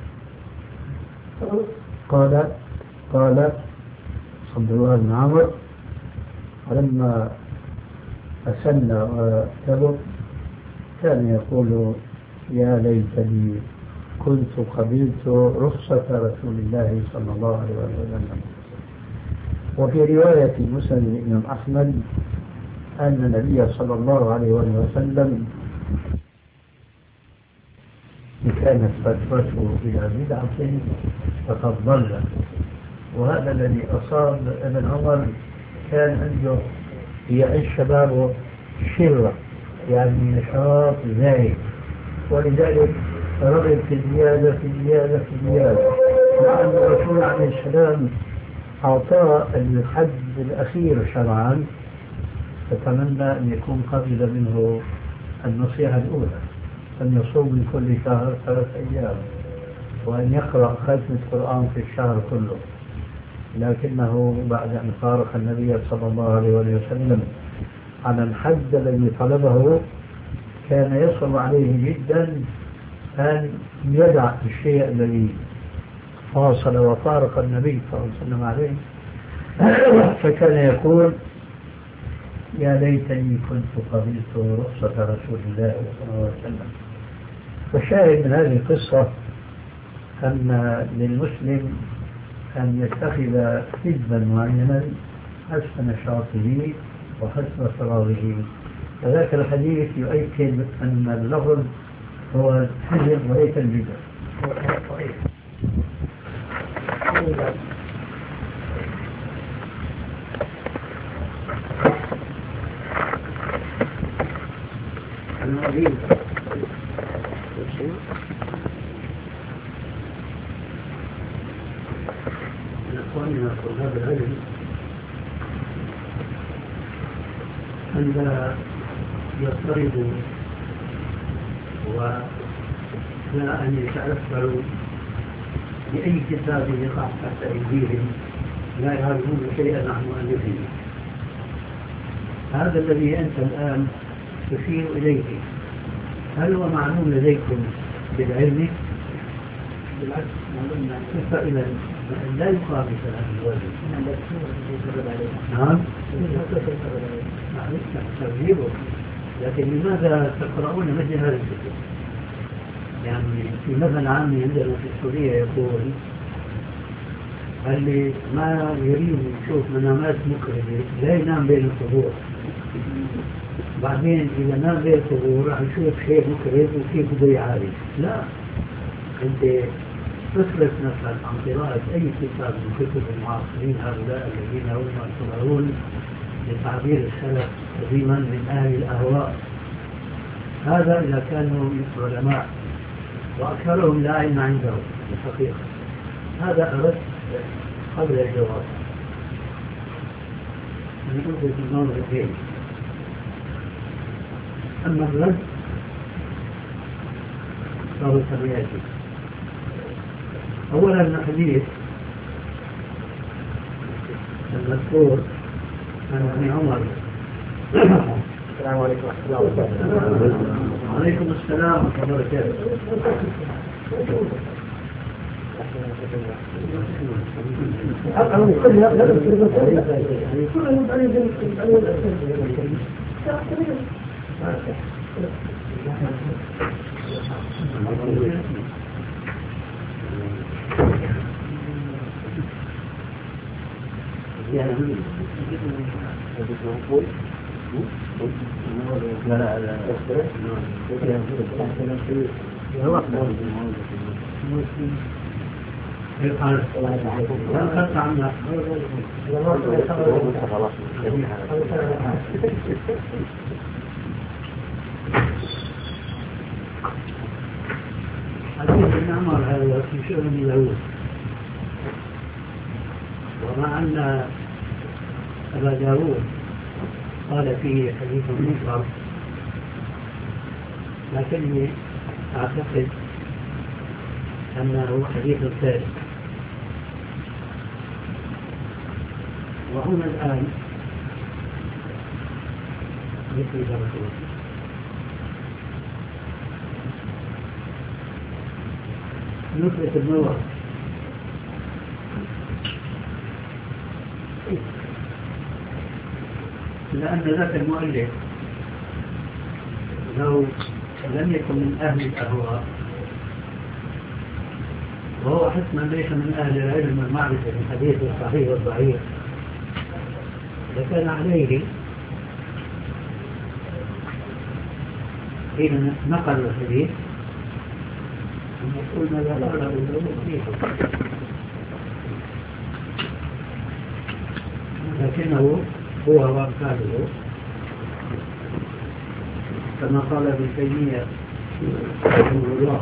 B: قال قال عبد الله بن عمرو فلما أسن وكبر كان يقول يا ليتني كنت قبلت رخصة رسول الله صلى الله عليه وسلم. وفي رواية مسلم الإمام أحمد أن النبي صلى الله عليه وسلم كانت فتوته إلى بدعة فقد ضل. وهذا الذي أصاب ابن عمر كان عنده هي الشباب شرة يعني نشاط زايد، ولذلك رغب في الزيادة في الزيادة في الزيادة، مع أن الرسول عليه السلام أعطاه الحد الأخير شرعا، فتمنى أن يكون قبل منه النصيحة الأولى أن يصوم من كل شهر ثلاث أيام وأن يقرأ ختم القرآن في الشهر كله. لكنه بعد أن فارق النبي صلى الله عليه وسلم على الحد الذي طلبه كان يصعب عليه جدا أن يدع الشيء الذي فاصل وفارق النبي صلى الله عليه وسلم عليه، فكان يقول يا ليتني كنت قبلت رخصة رسول الله صلى الله عليه وسلم. فالشاهد من هذه القصة أن للمسلم أن يتخذ حزبا معينا حسب نشاطه وحسب فراغه. فذاك الحديث يؤكد أن اللفظ هو الحزب وليس البدع. إخواننا طلاب العلم أن لا يضطربوا ولا أن يتأثروا بأي كتاب يقع تحت أيديهم لا يعرفون شيئا عن مؤلفه. هذا الذي أنت الآن تشير إليه هل هو معلوم لديكم بالعلم؟ بالعكس فإذا لا يقابل هذا الواجب. نعم ترغيبه، لكن لماذا تقرؤون مثل هذا الكتب؟ يعني في مثل عامي عندنا في السورية يقول اللي ما يريد يشوف منامات مكرهة لا ينام بين القبور، بعدين إذا نام بين القبور راح يشوف شيء مكره وكيف بده يعالج. لا، أنت تصرف نفسك عن قراءة أي كتاب من كتب المعاصرين هؤلاء الذين هم يعتبرون بتعبير السلف قديما من أهل الأهواء. هذا إذا كانوا علماء وأكثرهم لا علم عندهم الحقيقة. هذا أردت قبل الجواب أن أقول في النظر الدين. أما الرد فهو سبياتي. أولا الحديث المذكور عن ابن عمر.
C: السلام عليكم ورحمة الله وبركاته.
B: وعليكم السلام ورحمة الله وبركاته. لا لا لا حديث ابن عمر هذا في شؤون اليهود، ومع أن أبا داود قال فيه حديث منكر، لكني أعتقد أنه حديث ثابت. وهنا الآن مثل ذلك نثبت النور لأن ذاك المؤلف لو لم يكن من أهل الأهواء وهو حتما ليس من أهل العلم والمعرفة في الحديث الصحيح والضعيف، لكان عليه حين نقل الحديث أن يقول ماذا قال العلم فيه، لكنه هو وأمثاله كما قال ابن تيمية رحمه الله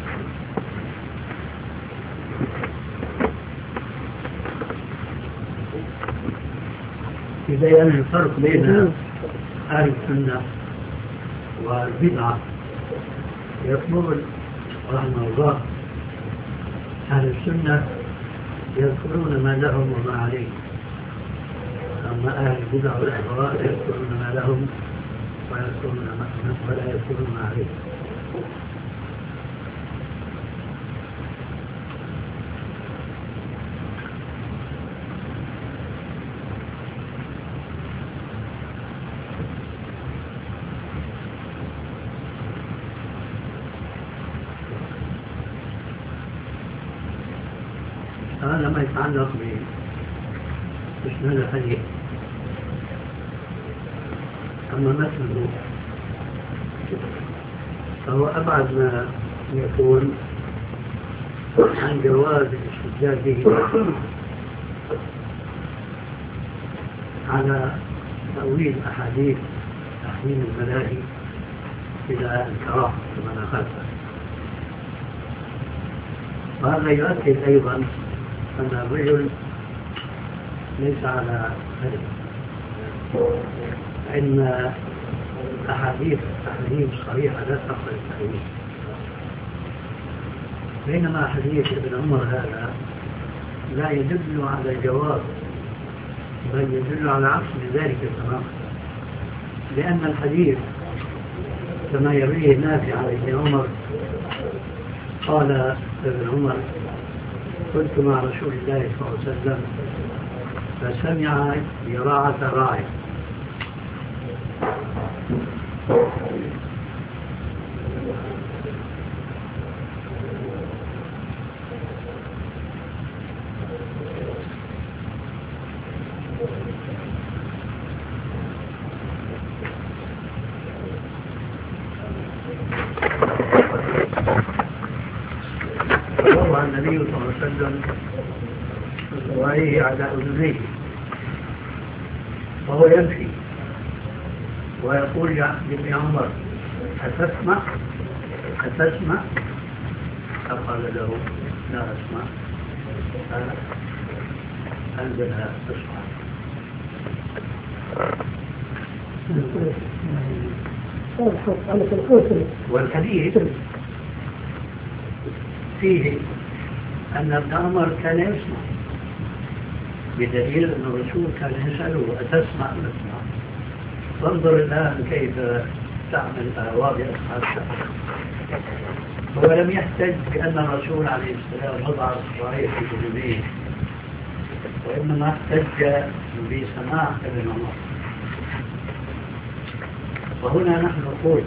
B: في بيان الفرق بين أهل السنة والبدعة. يقول رحمه الله أهل السنة يذكرون ما لهم وما عليهم، أما أهل البدع والأهواء يذكرون ما لهم ويذكرون ولا يذكرون ما عليهم. هذا ما يتعلق بإسناد الحديث. أما مثله فهو أبعد ما يكون عن جواز الاستدلال به على تأويل أحاديث تحريم الملاهي إلى الكراهة كما نقلت. وهذا يؤكد أيضا أن الرجل ليس على هدف، فإن أحاديث التحريم صريحة لا تقبل التحريم، بينما حديث ابن عمر هذا لا يدل على الجواز بل يدل على عكس ذلك تماما، لأن الحديث كما يرويه نافع عن ابن عمر قال ابن عمر كنت مع رسول الله صلى الله عليه وسلم فسمع يراعة راعي
E: النبي صلى الله عليه وسلم إصبعيه على أذنيه وهو يمشي ويقول لابن عمر أتسمع أتسمع فقال له لا أسمع أنزلها إصبع. والحديث فيه أن ابن عمر كان يسمع بدليل أن الرسول كان يسأله أتسمع أتسمع. فانظر الآن كيف تعمل أهواء أصحاب الشعر. هو لم يحتج بأن الرسول عليه السلام وضع إصبعيه في أذنيه، وإنما احتج بسماع ابن عمر. وهنا نحن نقول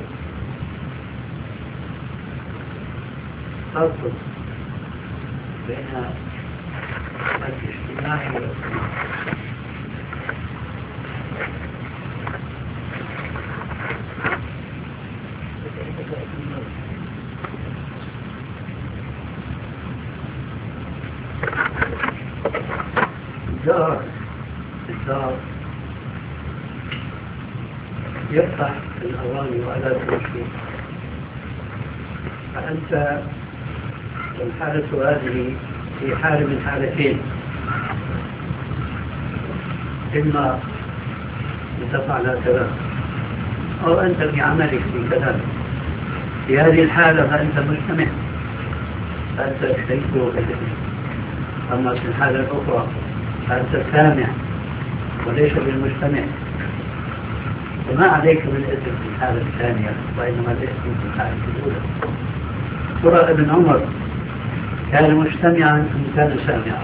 E: فرق بين الاجتماع والاجتماع. الدار الدار يفتح الأغاني وآلات الموسيقى، فأنت الحالة هذه في حال من حالتين: إما لتفعل هكذا أو أنت بعملك في كذا. في هذه الحالة فأنت مجتمع، فأنت شريك وكذا. أما في الحالة الأخرى فأنت سامع وليس بالمجتمع، وما عليك من الإثم في الحالة الثانية، وإنما الإثم في الحالة الأولى. ترى ابن عمر كان مجتمعا أم كان سامعا؟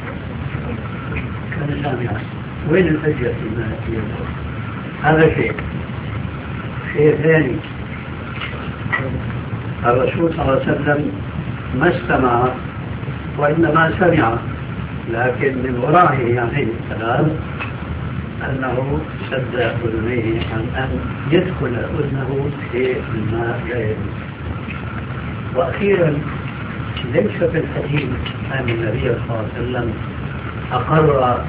E: كان سامعا. وين الحجة في هذا شيء؟ شيء ثاني، الرسول صلى الله عليه وسلم ما استمع وإنما سمع، لكن من ورائه عليه السلام أنه سد أذنيه عن أن يدخل أذنه شيء مما لا يجوز. وأخيرا ليس في الحديث أن النبي صلى الله عليه وسلم أقر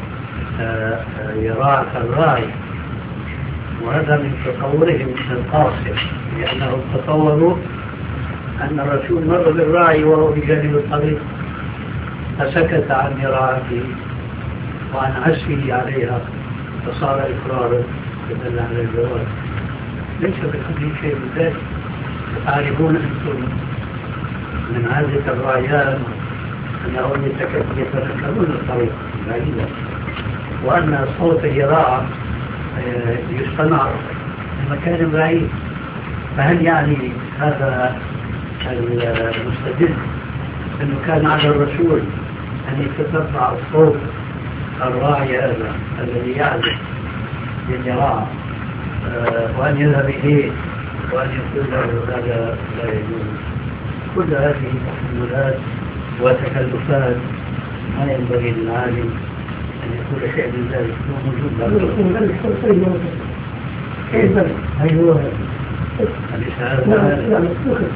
E: يراعى الراعي، وهذا من تصورهم القاصر، لأنهم تصوروا أن الرسول مر بالراعي وهو بجانب الطريق فسكت عن مراعته وعن عسفه عليها فصار إقرارا يدل على الجواز. ليس في الحديث شيء من ذلك. تعرفون أنتم من عادة الراعيان أنهم يتذكرون الطريق بعيدا، وأن صوت الراعي يستمع في مكان بعيد. فهل يعني هذا المستدل أنه كان على الرسول أن يتتبع الصوت الراعي هذا الذي يعزف للراعي وأن يذهب إليه وأن يقول له هذا لا يجوز؟ كل هذه تحملات وتكلفات ما ينبغي للعالم أن يقول شيء من ذلك. هو موجود كيف؟ أيوه أليس هذا؟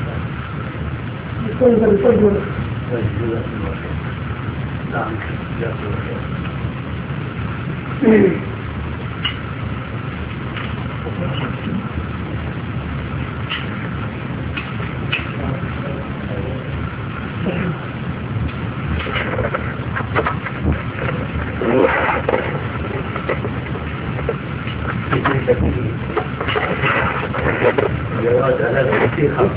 E: نعم. جواز على الوثيقة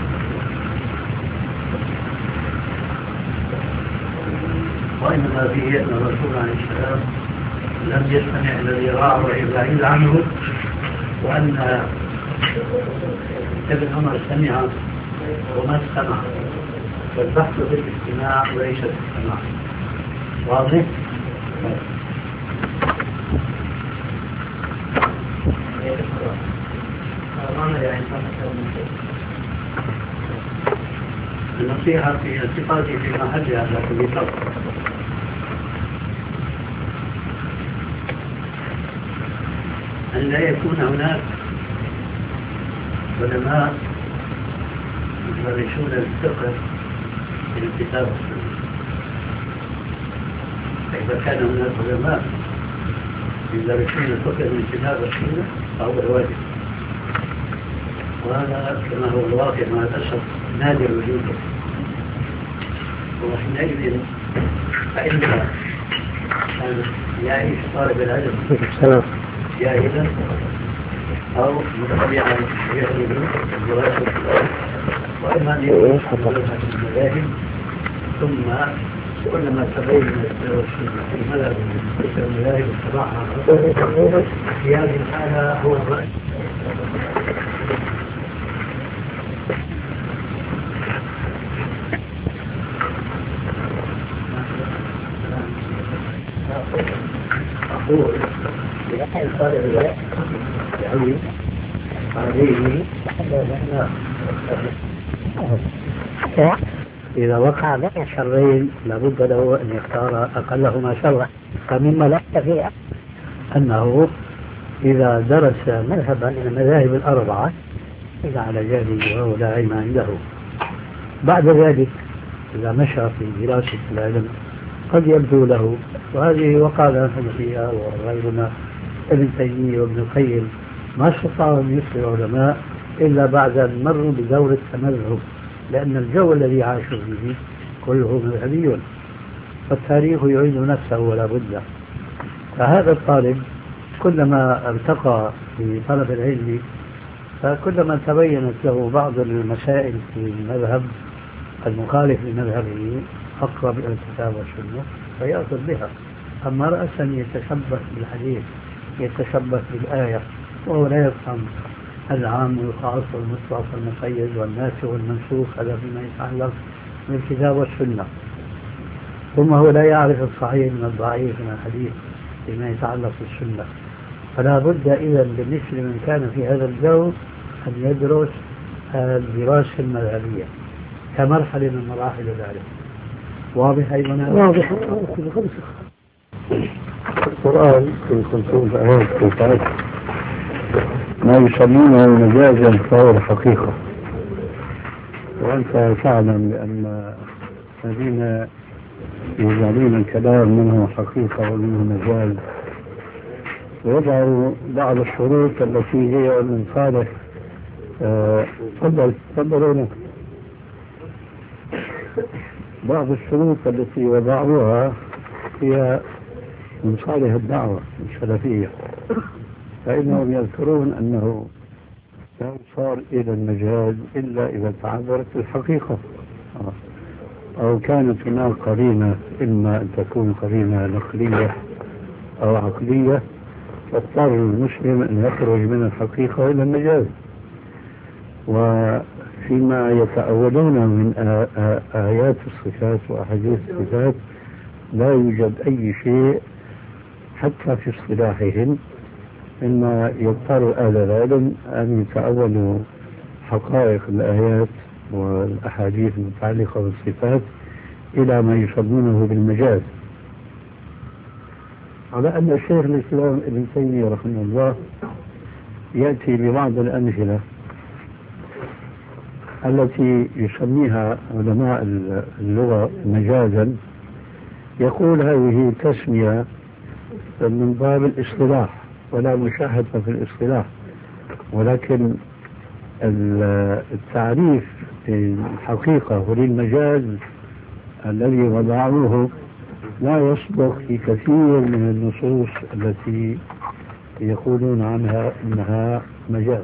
E: وإنما فيه أن الرسول عليه السلام لم يستمع إلى الذراع وإبعاد عنه، وأن ابن عمر سمع وما استمع، والبحث في الاستماع وليس في الاستماع. واضح؟ النصيحة في اعتقادي في محلها لكن بشرط أن لا يكون هناك علماء يدرسون الفقه الكتاب والسنة. فإذا كان هناك علماء يدرسون الفقه من الكتاب والسنة فهو الواجب، وهذا كما هو الواقع مع الأسف نادر وجوده. وحينئذ فإن كان يعيش طالب العلم جاهلا أو متبعا الدراسة وإما أن يكون في المذاهب، ثم كلما تبين المذهب من تلك المذاهب اتبعها في هذه الحالة هو الرأي. أقول لأحد طالب العلم عليه إذا وقع بين شرين لابد له أن يختار أقلهما شرا، فمما لا يستطيع أنه إذا درس مذهبا من المذاهب الأربعة إذا على جهله وهو لا علم عنده، بعد ذلك إذا مشى في دراسة العلم قد يبدو له، وهذه وقع لنا الحنفية وغيرنا ابن تيمية وابن القيم ما استطاعوا أن يصبحوا علماء إلا بعد أن مروا بدور التمذهب، لأن الجو الذي عاشوا فيه كله مذهبي، فالتاريخ يعيد نفسه ولا بد. فهذا الطالب كلما ارتقى في طلب العلم فكلما تبينت له بعض المسائل في المذهب المخالف لمذهبه أقرب إلى الكتاب والسنة فيأخذ بها. أما رأسا يتشبث بالحديث يتشبث بالآية وهو لا يفهم العام والخاص والمطلق والمقيد والناسخ والمنسوخ، هذا فيما يتعلق بالكتاب والسنة، ثم هو لا يعرف الصحيح من الضعيف من الحديث فيما يتعلق بالسنة. فلا بد إذا بالنسبة لمن كان في هذا الجو أن يدرس الدراسة المذهبية كمرحلة من مراحل ذلك. واضح أيضا؟
B: واضح. القرآن في خمسون آيات كتاب ما يسمونه مجازا فهو الحقيقة، وأنت تعلم بأن الذين يجعلون الكلام منه حقيقة ومنه مجاز ويضعوا بعض الشروط التي هي من صالح تفضل تفضلون بعض الشروط التي وضعوها هي من صالح الدعوة السلفية، فإنهم يذكرون أنه لا يصار إلى المجاز إلا إذا تعذرت الحقيقة أو كانت هناك قرينة، إما أن تكون قرينة نقلية أو عقلية فاضطر المسلم أن يخرج من الحقيقة إلى المجاز. وفيما يتأولون من آيات الصفات وأحاديث الصفات لا يوجد أي شيء حتى في اصطلاحهم، إما يضطر أهل العلم أن يتأولوا حقائق الآيات والأحاديث المتعلقة بالصفات إلى ما يسمونه بالمجاز، على أن الشيخ الإسلام ابن تيمية رحمه الله يأتي ببعض الأمثلة التي يسميها علماء اللغة مجازا، يقول هذه تسمية من باب الاصطلاح ولا مشاهدة في الاصطلاح، ولكن التعريف الحقيقة وللمجاز الذي وضعوه لا يصدق في كثير من النصوص التي يقولون عنها انها مجاز.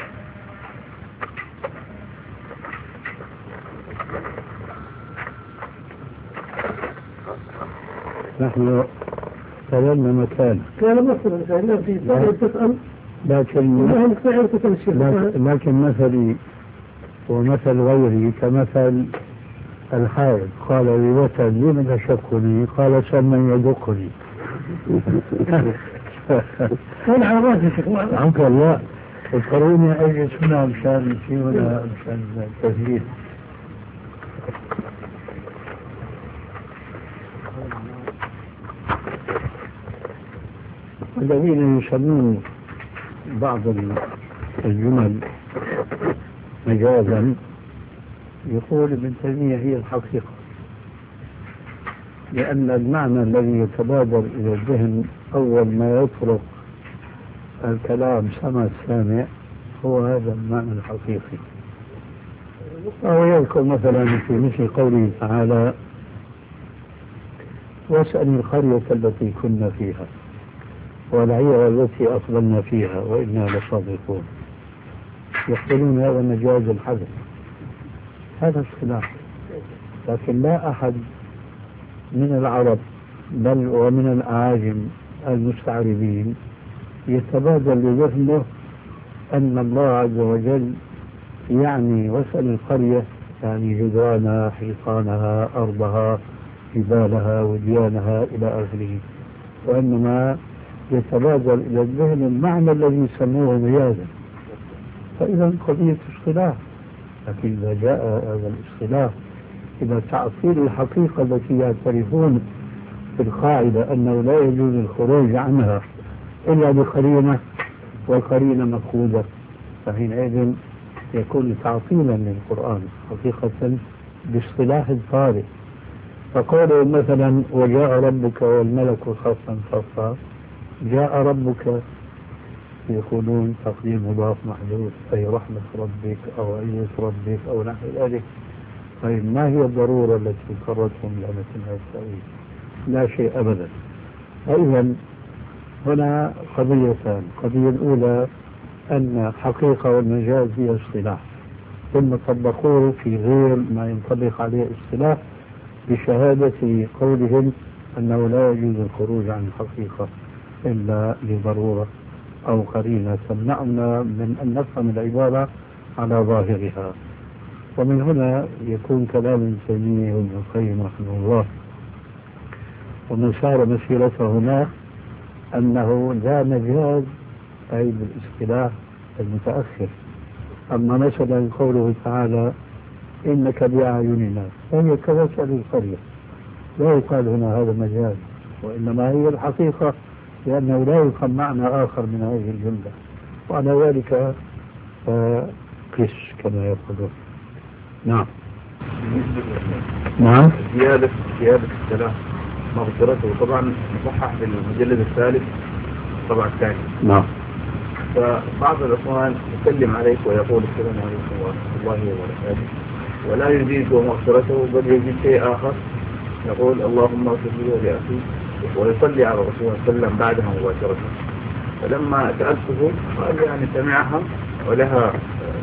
B: نحن تكلمنا مكان
F: كان مثلا في تسأل
B: لكن لكن مثلي ومثل غيري كمثل الحائض، قال لي وتر لم تشكني؟ قال سمن يدقني.
F: كان عرفت
B: عنك الله اذكروني اجلس هنا مشان في هنا مشان التسجيل. الذين يسمون بعض الجمل مجازا يقول ابن تيمية هي الحقيقة، لأن المعنى الذي يتبادر إلى الذهن أول ما يطرق الكلام سمع السامع هو هذا المعنى الحقيقي. أو يذكر مثلا في مثل قوله تعالى: واسأل القرية التي كنا فيها والعير التي أقبلنا فيها وإنا لصادقون. يقولون هذا مجاز الحذف، هذا اصطلاح، لكن لا أحد من العرب بل ومن الأعاجم المستعربين يتبادل لذهنه أن الله عز وجل يعني واسأل القرية يعني جدرانها، حيطانها، أرضها، جبالها، وديانها إلى آخره، وإنما يتبادل إلى الذهن المعنى الذي يسموه مجازا. فإذا قضية اصطلاح، لكن إذا جاء هذا الاصطلاح إلى تعطيل الحقيقة التي يعترفون بالقاعدة أنه لا يجوز الخروج عنها إلا بقرينة والقرينة مفقودة، فحينئذ يكون تعطيلا للقرآن حقيقة باصطلاح فارغ. فقالوا مثلا: وجاء ربك والملك صفا صفا، جاء ربك يقولون تقديم مضاف محذوف، أي رحمة ربك أو أية ربك أو نحو ذلك. طيب ما هي الضرورة التي قررتهم لأنها التأويل؟ لا شيء أبدا. أيضا هنا قضيتان: القضية الأولى أن الحقيقة والمجاز هي اصطلاح، ثم طبقوه في غير ما ينطبق عليه اصطلاح بشهادة قولهم أنه لا يجوز الخروج عن الحقيقة إلا لضرورة أو قرينة تمنعنا من أن نفهم العبارة على ظاهرها. ومن هنا يكون كلام ابن تيمية وابن القيم رحمه الله ومن سار مسيرته هناك أنه لا مجاز أي بالاصطلاح المتأخر. أما مثلا قوله تعالى: إنك بأعيننا، فهي كمثل القرية، لا يقال هنا هذا مجاز، وإنما هي الحقيقة، لأنه لا يفهم معنى آخر من هذه الجملة، وعلى ذلك قس كما يقولون. نعم. نعم.
G: زيادة زيادة السلام مغفرته طبعا مصحح في المجلد الثالث طبعا الثاني.
B: نعم.
G: فبعض الأخوان يسلم عليك ويقول السلام عليكم ورحمة الله وبركاته، ولا يزيد مغفرته بل يزيد شيء آخر، يقول اللهم اغفر لي ولأخي، ويصلي على الرسول صلى الله عليه وسلم بعدها مباشرة. فلما سألته قال يعني سمعها ولها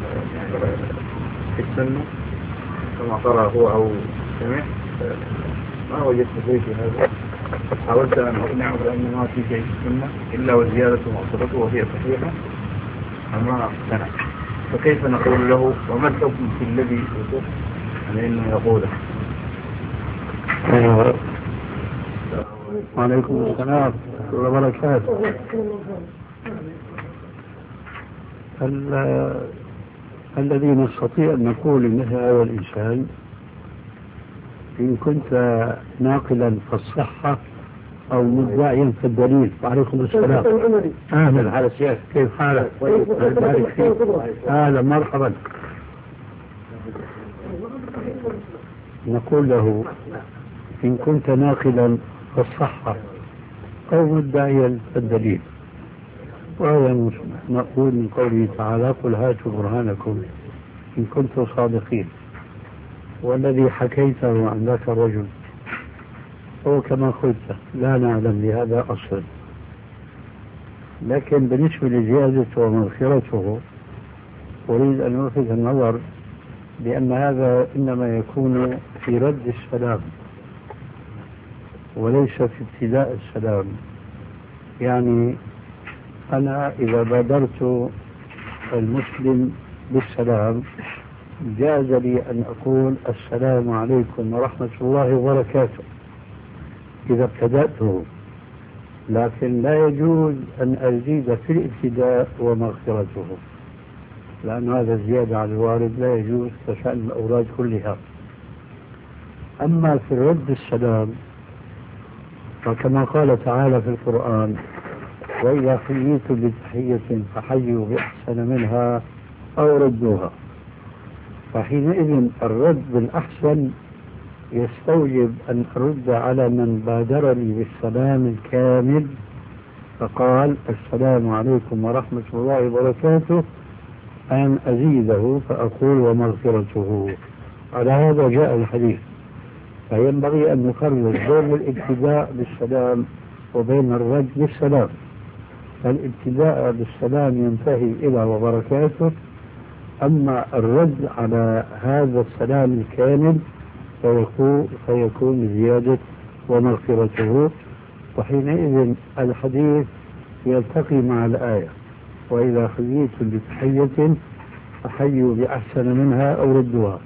G: في السنة كما قرأ هو أو سمع، ما وجدت شيء في هذا. حاولت أن أقنعه بأن ما في شيء في السنة إلا وزيادة مغفرته وهي صحيحة، أما اقتنع. فكيف نقول له وما الحكم في الذي يصح يعني إنه يقوله؟
B: وعليكم السلام وبركاته. الذي نستطيع أن نقول لمثل هذا الإنسان: إن كنت ناقلا فالصحة أو مدعيا فالدليل. وعليكم السلام. أهلا على الشيخ، كيف حالك؟ أهلا مرحبا. نقول له: إن كنت ناقلا فالصحة أو مدعيا فالدليل. وهذا مقول من قوله تعالى: قل هاتوا برهانكم إن كنتم صادقين. والذي حكيته عن ذاك الرجل هو كما قلت لا نعلم لهذا أصلا، لكن بالنسبة لزيادته ومغفرته أريد أن ألفت النظر بأن هذا إنما يكون في رد السلام وليس في ابتداء السلام. يعني أنا إذا بادرت المسلم بالسلام جاز لي أن أقول السلام عليكم ورحمة الله وبركاته إذا ابتدأته، لكن لا يجوز أن أزيد في الابتداء ومغفرته، لأن هذا زيادة على الوارد لا يجوز كشأن الأوراد كلها. أما في رد السلام فكما قال تعالى في القرآن: وإذا حييتم بتحية فحيوا بأحسن منها أو ردوها. فحينئذ الرد بالأحسن يستوجب أن أرد على من بادرني بالسلام الكامل فقال السلام عليكم ورحمة الله وبركاته أن أزيده فأقول ومغفرته. على هذا جاء الحديث. فينبغي أن نفرق بين الابتداء بالسلام وبين الرد بالسلام. فالابتداء بالسلام ينتهي إلى وبركاته، أما الرد على هذا السلام الكامل فيكون, فيكون زيادة ومغفرته. وحينئذ الحديث يلتقي مع الآية وإذا حييتم بتحية فحيوا بأحسن منها أو ردوها.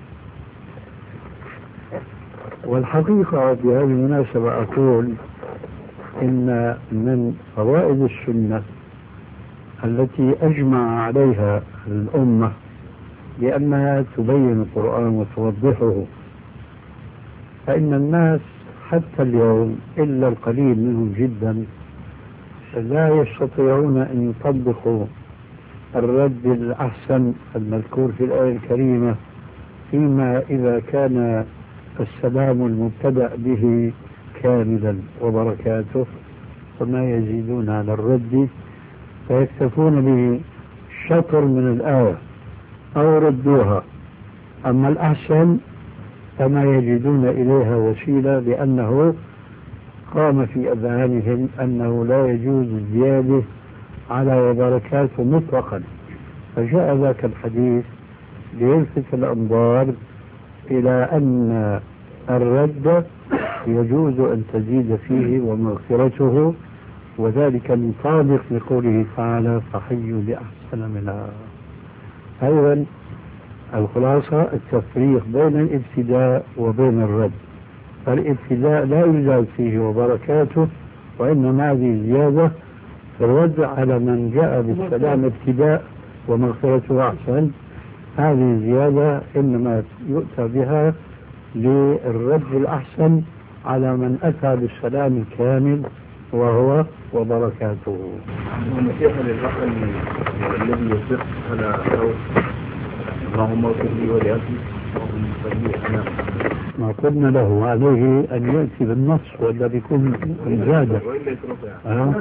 B: والحقيقة بهذه المناسبة أقول إن من فوائد السنة التي أجمع عليها الأمة لأنها تبين القرآن وتوضحه، فإن الناس حتى اليوم إلا القليل منهم جدا لا يستطيعون أن يطبقوا الرد الأحسن المذكور في الآية الكريمة فيما إذا كان السلام المبتدأ به كاملا وبركاته، وما يزيدون على الرد فيكتفون بشطر من الآية أو ردوها. أما الأحسن فما يجدون إليها وسيلة، لأنه قام في أذهانهم أنه لا يجوز الزيادة على وبركاته مطلقا. فجاء ذاك الحديث ليلفت الأنظار إلى أن الرد يجوز أن تزيد فيه ومغفرته، وذلك مطابق لقوله تعالى فحيوا بأحسن منها. أيضا الخلاصة التفريق بين الابتداء وبين الرد. فالابتداء لا يزال فيه وبركاته، وإنما هذه زيادة في الرد على من جاء بالسلام ابتداء ومغفرته أحسن. هذه زيادة إنما يؤتى بها للرد الأحسن على من أتى بالسلام الكامل وهو وبركاته.
G: نصيحة للأخ الذي يصح على صوت اللهم اغفر لي ولأخي اللهم اغفر لي أنا.
B: ما قلنا له عليه أن يأتي بالنص ولا بيكون زيادة. أه؟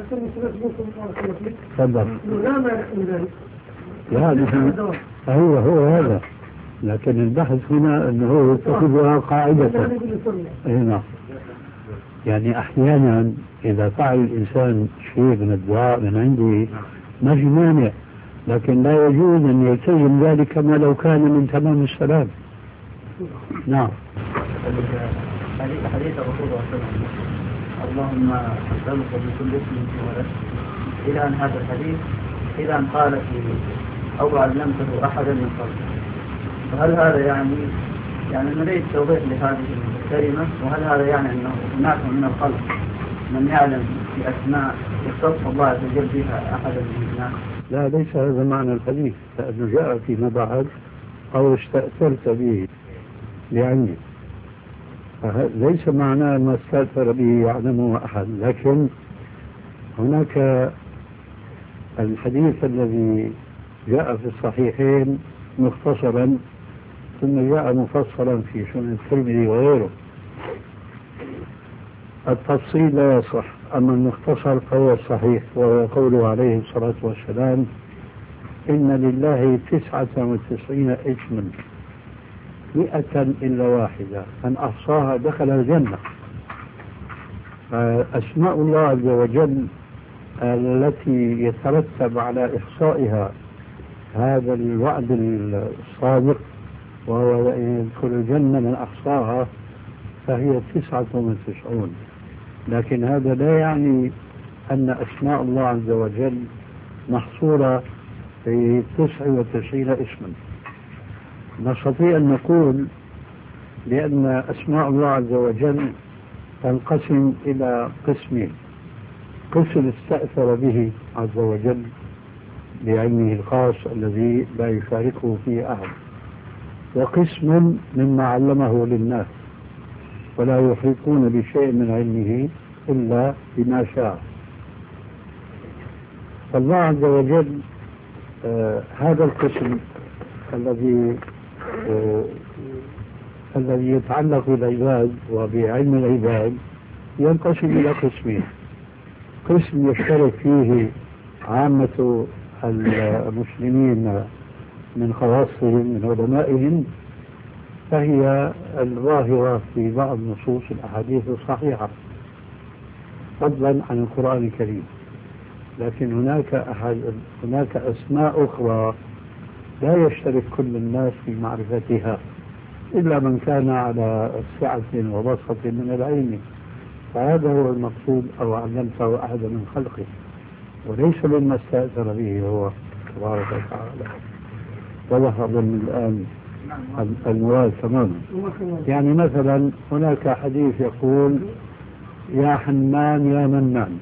B: تفضل. لا نحن هو هو هذا، لكن البحث هنا أنه يتخذها قاعدة. هنا يعني أحيانا إذا فعل الإنسان شيء من الدعاء من عنده ما في مانع، لكن لا يجوز أن يلتزم ذلك كما لو كان من تمام السلام. نعم.
D: حديث الرسول صلى الله عليه وسلم اللهم أسألك بكل اسم ولك إلى أن هذا الحديث إلى أن قال فيه أو علمته أحدا من قبل. فهل هذا يعني يعني نريد توضيح لهذه الكلمة، وهل هذا يعني أنه هناك من الخلق من يعلم في أسماء يختص الله عز وجل بها أحدا من الناس؟
B: لا، ليس هذا معنى الحديث، لأنه جاء فيما بعد أو استأثرت به لعني، ليس معناه ما استأثر به يعلمه أحد. لكن هناك الحديث الذي جاء في الصحيحين مختصرا ثم جاء مفصلا في سنن الترمذي وغيره. التفصيل لا يصح، أما المختصر فهو الصحيح، وهو قوله عليه الصلاة والسلام إن لله تسعة وتسعين اسما مئة إلا واحدة من أحصاها دخل الجنة. أسماء الله عز وجل التي يترتب على إحصائها هذا الوعد الصادق وهو يدخل الجنة من أحصاها، فهي تسعة وتسعون. لكن هذا لا يعني أن أسماء الله عز وجل محصورة في تسعة وتسعين اسما. نستطيع أن نقول بأن أسماء الله عز وجل تنقسم إلى قسمين: قسم استأثر به عز وجل بعلمه الخاص الذي لا يشاركه فيه أحد، وقسم مما علمه للناس ولا يحيطون بشيء من علمه إلا بما شاء. فالله عز وجل آه هذا القسم الذي آه الذي يتعلق بالعباد وبعلم العباد ينقسم إلى قسمين. قسم يشترك فيه عامة المسلمين من خواصهم من علمائهم، فهي الظاهرة في بعض نصوص الأحاديث الصحيحة فضلا عن القرآن الكريم. لكن هناك أحد هناك أسماء أخرى لا يشترك كل الناس في معرفتها إلا من كان على سعة وبسطة من العلم، فهذا هو المقصود: أو علمته أحد من خلقه، وليس مما استأثر به هو تبارك وتعالى. وظهر من الآن المراد تماما. يعني مثلا هناك حديث يقول: يا حنان يا منان،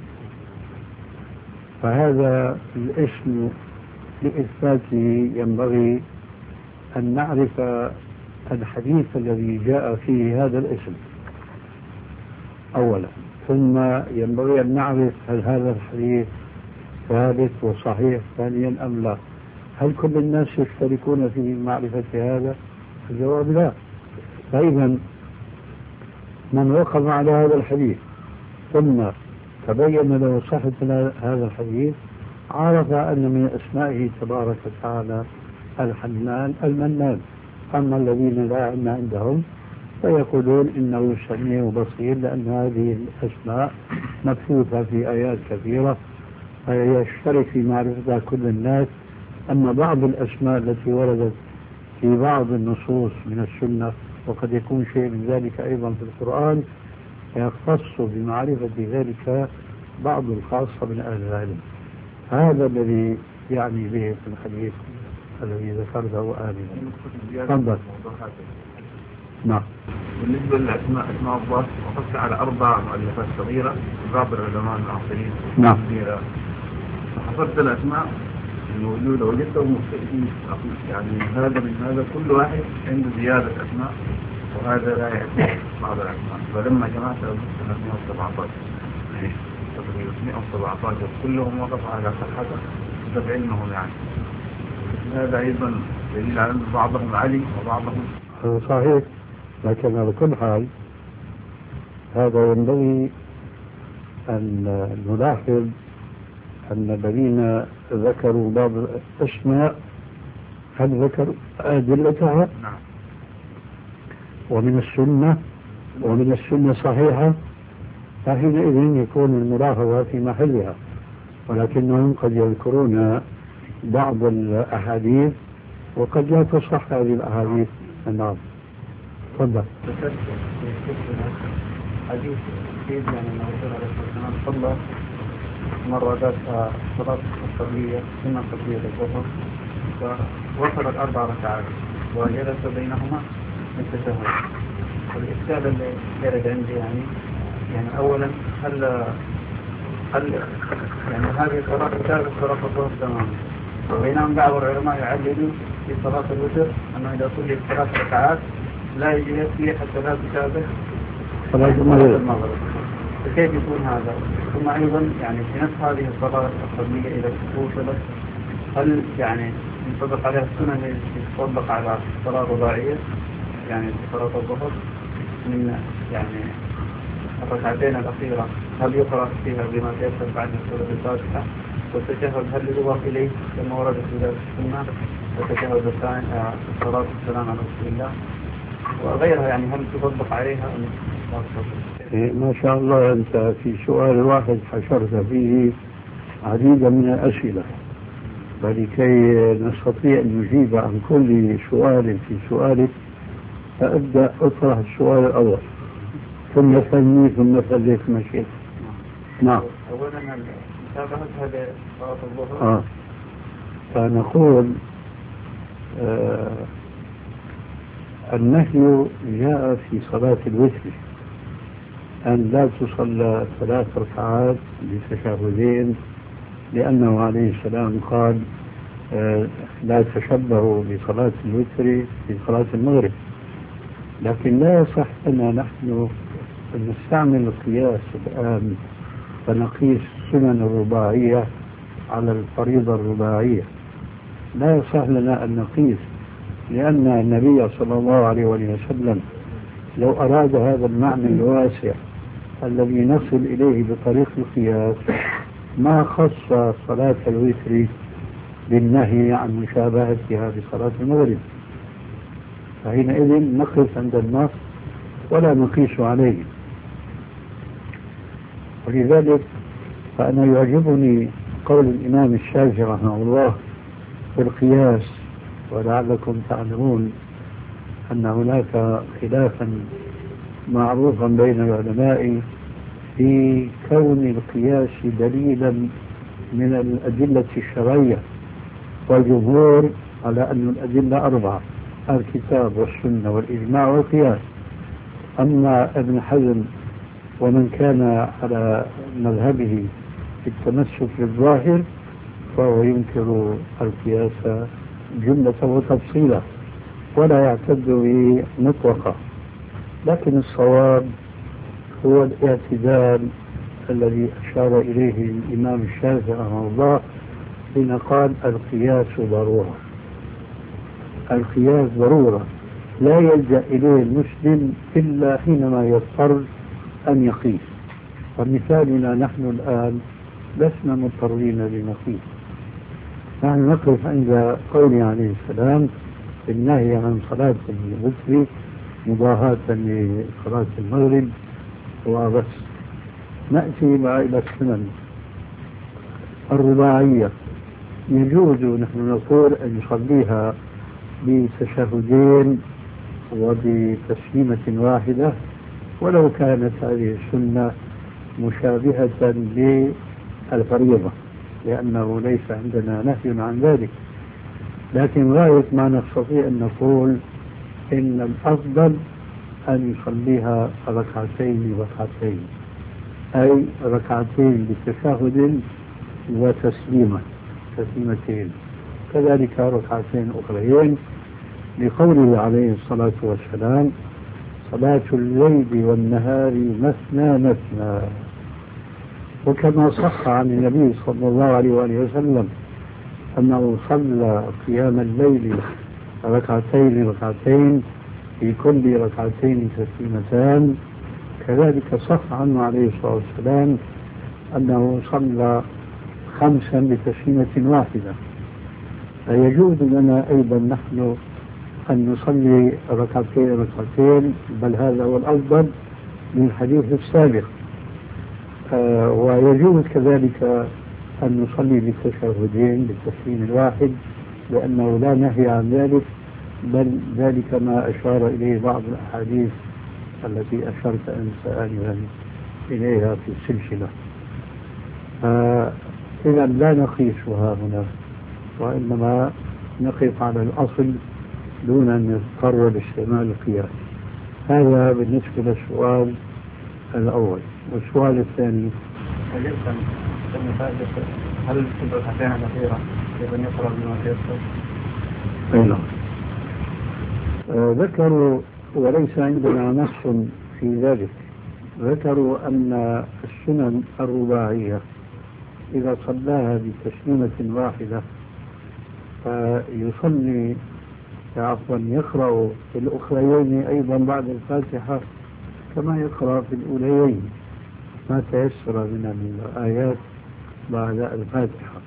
B: فهذا الاسم لإثباته ينبغي أن نعرف الحديث الذي جاء فيه هذا الاسم أولا، ثم ينبغي أن نعرف هل هذا الحديث ثابت وصحيح ثانيا أم لا. هل كل الناس يشتركون في معرفة هذا؟ الجواب لا. فإذا من وقف على هذا الحديث ثم تبين له صحة هذا الحديث عرف أن من أسمائه تبارك وتعالى الحنان المنان. أما الذين لا علم عندهم فيقولون إنه سميع بصير، لأن هذه الأسماء مبثوثة في آيات كثيرة فيشترك في معرفتها كل الناس. أما بعض الأسماء التي وردت في بعض النصوص من السنة، وقد يكون شيء من ذلك أيضا في القرآن، يختص بمعرفة ذلك بعض الخاصة من أهل العلم. هذا الذي يعني به في الحديث الذي ذكرته آنفا. تفضل. نعم.
G: بالنسبة للأسماء أسماء الله وقفت على أربع مؤلفات صغيرة بعض العلماء المعاصرين.
B: نعم.
G: حفظت الأسماء الموجودة وجدتهم مختلفين، يعني هذا من هذا كل واحد عنده زيادة أسماء وهذا لا يعرف بعض الأسماء. فلما جمعت سنة مئة وسبعة عشر تقريبا مئة وسبعة عشر كلهم وقفوا على صحته بسبب علمهم، يعني هذا أيضا دليل على أن بعضهم علي وبعضهم
B: صحيح. لكن على كل حال هذا ينبغي أن نلاحظ أن الذين ذكروا بعض الأسماء هل ذكروا أدلتها؟
G: نعم.
B: ومن السنة ومن السنة صحيحة، فحينئذ يكون الملاحظة في محلها. ولكنهم قد يذكرون بعض الأحاديث وقد لا تصح هذه الأحاديث. نعم. تفضل.
A: حديث كثير يعني أنه صلى الله عليه وسلم صلى مرة ذات صلاة القبلية سنة قبلية للظهر، فوصلت أربع ركعات وجلس بينهما التشهد. والإشكال اللي يرد عندي يعني يعني أولا هل هل يعني هذه الصلاة تشابه صلاة الظهر تماما، بينما بعض العلماء يعللوا في صلاة الوتر أنه إذا صلي ثلاث ركعات لا يجلس حتى لا تشابه صلاة المغرب. فكيف يكون هذا؟ ثم أيضا يعني في نفس هذه الصلاة القبلية إذا وصلت هل يعني ينطبق عليها السنة التي تطبق على الصلاة الرباعية يعني صلاة الظهر من يعني الركعتين الأخيرة، هل يقرأ فيها بما تيسر بعد سورة الفاتحة؟ والتشهد هل يضاف إليه كما ورد في ذلك السنة؟ والتشهد الثاني الصلاة والسلام على رسول الله وغيرها، يعني هل تطبق عليها أم لا؟
B: ما شاء الله أنت في سؤال واحد حشرت فيه عديدا من الأسئلة، فلكي نستطيع أن نجيب عن كل سؤال في سؤالك فأبدأ أطرح السؤال الأول ثم ثني ثم ثلث مشيت. نعم.
A: أولا مشابهة هذا صلاة الظهر.
B: آه. فنقول آه النهي جاء في صلاة الوتر أن لا تصلى ثلاث ركعات بتشهدين، لأنه عليه السلام قال آه لا تشبهوا بصلاة الوتر في صلاة المغرب. لكن لا يصح أن نحن نستعمل القياس الآن فنقيس السنن الرباعية على الفريضة الرباعية. لا يصح لنا أن نقيس لأن النبي صلى الله عليه وسلم لو أراد هذا المعنى الواسع الذي نصل إليه بطريق القياس ما خص صلاة الوتر بالنهي عن مشابهتها بصلاة المغرب، فحينئذ نقف عند النص ولا نقيس عليه. ولذلك فأنا يعجبني قول الإمام الشافعي رحمه الله في القياس، ولعلكم تعلمون أن هناك خلافا معروفا بين العلماء في كون القياس دليلا من الأدلة الشرعية، والجمهور على أن الأدلة أربعة: الكتاب والسنة والإجماع والقياس. أما ابن حزم ومن كان على مذهبه في التمسك بالظاهر فهو ينكر القياس جملة وتفصيلا ولا يعتد به مطلقا، لكن الصواب هو الاعتدال الذي أشار إليه الإمام الشافعي رحمه الله حين قال القياس ضرورة. القياس ضرورة لا يلجأ إليه المسلم إلا حينما يضطر أن يقيس. ومثالنا نحن الآن لسنا مضطرين لنقيس، نحن نقف عند قوله عليه السلام النهي عن صلاة الوتر مضاهاة لصلاة المغرب وبس. نأتي بقى إلى السنن الرباعية، يجوز نحن نقول أن يصليها بتشهدين وبتسليمة واحدة ولو كانت هذه السنة مشابهة للفريضة، لأنه ليس عندنا نهي عن ذلك. لكن غاية ما نستطيع أن نقول إن الأفضل أن يصليها ركعتين ركعتين، أي ركعتين بتشهد وتسليمة تسليمتين، كذلك ركعتين أخرين، لقوله عليه الصلاة والسلام صلاة الليل والنهار مثنى مثنى. وكما صح عن النبي صلى الله عليه وآله وسلم أنه صلى قيام الليل ركعتين ركعتين في كل ركعتين تسليمتان، كذلك صح عنه عليه الصلاة والسلام أنه صلى خمسا بتسليمة واحدة. فيجوز لنا أيضا نحن أن نصلي ركعتين ركعتين، بل هذا هو الأفضل من الحديث السابق. آه ويجوز كذلك أن نصلي بالتشهدين بالتسليم الواحد، لأنه لا نهي عن ذلك، بل ذلك ما أشار إليه بعض الأحاديث التي أشرت أنت آنفا إليها في السلسلة. آه إذا لا نقيسها هنا، وإنما نقف على الأصل دون أن نضطر لاستعمال القياس. هذا بالنسبة للسؤال الأول. والسؤال الثاني
A: هل تبقى الحسين الأخيرة يبقى يقرأ بما تيسر؟
B: أي نعم. آه ذكروا وليس عندنا نص في ذلك، ذكروا أن السنن الرباعية إذا صلاها بتسليمة واحدة فيصلي عفوا يقرأ في الأخريين أيضا بعد الفاتحة كما يقرأ في الأوليين ما تيسر من الآيات بعد الفاتحة.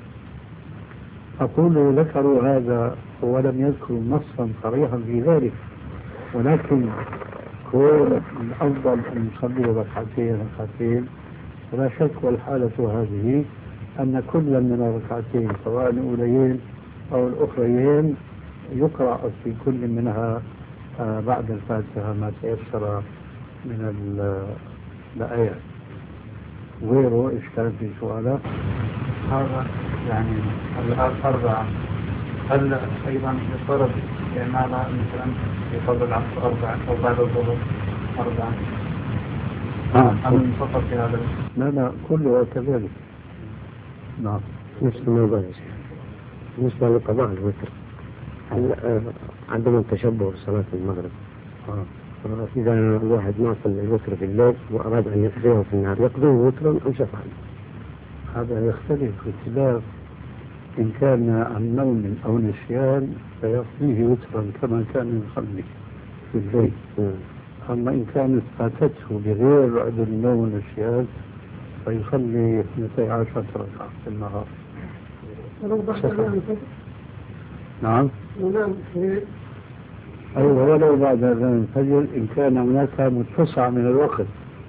B: أقول ذكروا هذا ولم يذكروا نصا صريحا في ذلك، ولكن كون الأفضل أن يصلي ركعتين ركعتين فلا شك، والحالة هذه أن كل من الركعتين سواء الأوليين أو الأخريين يقرأ في كل منها بعد الفاتحة ما تيسر من الآيات. غيره إيش كان في سؤالات؟
A: هذا يعني الأربعة هل أيضا يفترض إعمالها مثلا في قبل العصر أربعة أو بعد الظهر أربعة؟ أم فقط في هذا؟
B: لا لا كله كذلك. نعم.
H: نفس الموضوع بالنسبة لقضاء الوتر، هل عندما التشبه بصلاة المغرب آه. إذا الواحد ما صلى الوتر في الليل وأراد أن يقضيه في النهار يقضيه وترا أم شفعا؟
B: هذا يختلف اختلاف إن كان عن نوم أو نسيان فيقضيه وترا كما كان يصلي في الليل. أما إن كانت فاتته بغير عذر النوم والنسيان فيصلي اثنتي عشرة ركعة في النهار. نعم. أيوة ولو بعد أذان الفجر إن كان هناك متسع من الوقت.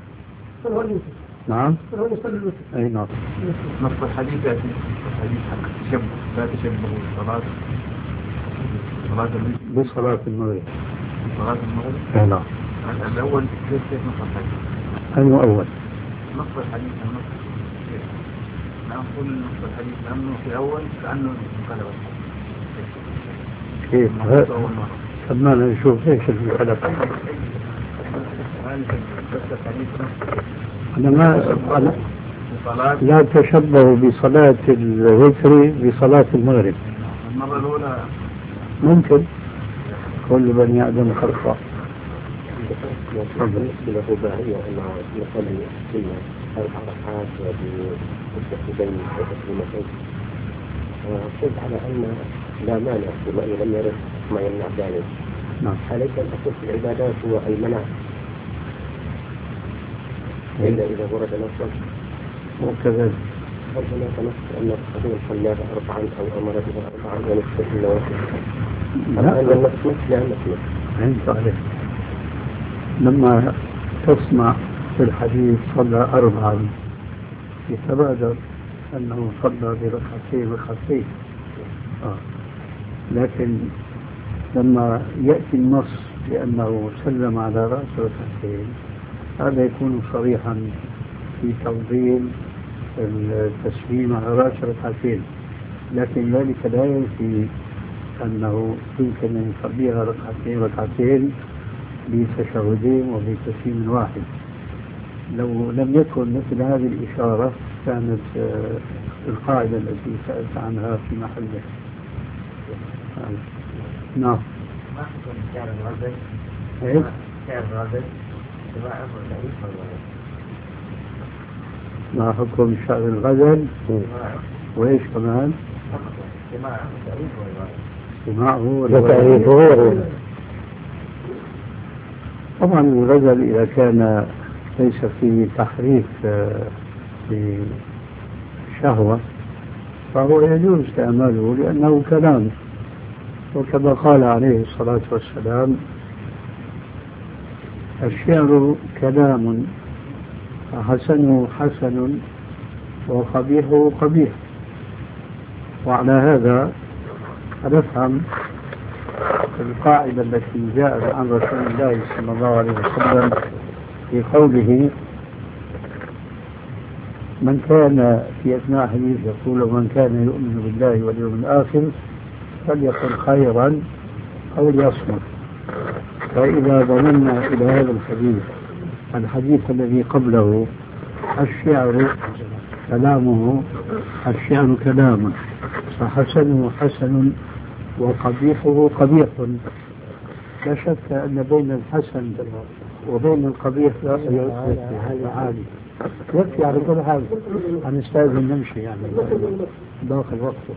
B: نعم. أي نعم.
G: نص الحديث يأتي الحديث حق التشبه لا تشبه الصلاة صلاة
B: بصلاة المغرب.
G: صلاة المغرب.
B: أي نعم.
G: الأول كيف كيف نص الحديث؟
B: أيوة أول.
G: نص الحديث النص كيف؟ نقول نص الحديث لأنه في الأول كأنه انقلب
B: كيف؟ سمعنا نشوف ايش المخالف. أنا ما أنا لا تشبه بصلاة الوتر بصلاة المغرب.
G: المرة الأولى
B: ممكن كل بني آدم خطأ.
H: له باهية أنه يصلي في أربع ركعات وبالتسبيحين وتسليمتين. قلت على أن لا مانع بما لم يرد ما يمنع ذلك.
B: نعم.
H: عليك أن تقول في العبادات هو أي منع إلا إذا ورد نصا.
B: وكذلك.
H: هل هناك نص أن الرسول صلى أربعا أو أمر بها أربعا ونصف النوافل؟
B: لا.
H: أن النص مثل مثل.
B: فهمت عليك. لما تسمع في الحديث صلى أربعا يتبادر أنه صلى بركعتين ركعتين. آه. لكن لما يأتي النص بأنه سلم على رأس ركعتين هذا يكون صريحا في تفضيل التسليم على رأس ركعتين، لكن ذلك لا ينفي أنه يمكن أن يصليها ركعتين ركعتين بتشهدين وبتسليم واحد. لو لم يكن مثل هذه الإشارة كانت القاعدة التي سألت عنها في محلها. نعم.
C: ما حكم شعر الغزل؟
B: ايش؟
C: شعر الغزل سواء ضعيف ولا
B: ما حكم شعر الغزل؟ وايش كمان؟
C: سماعه ضعيف ولا
B: سماعه
H: وتعريفه.
B: طبعا الغزل إذا كان ليس فيه تحريف بشهوة فهو يجوز استعماله لأنه كلام، وكما قال عليه الصلاة والسلام الشعر كلام فحسنه حسن وقبيحه قبيح. وعلى هذا نفهم القاعدة التي جاءت عن رسول الله صلى الله عليه وسلم في قوله من كان في أثناء حديث يقول من كان يؤمن بالله واليوم الآخر فليقل خيرا أو ليصمت. فإذا ضمنا إلى هذا الحديث الحديث الذي قبله الشعر كلامه الشعر كلام فحسنه حسن وقبيحه قبيح، لا شك أن بين الحسن وبين القبيح لا عالي. يكفي على كل حال هنستاذن نمشي يعني داخل وقته.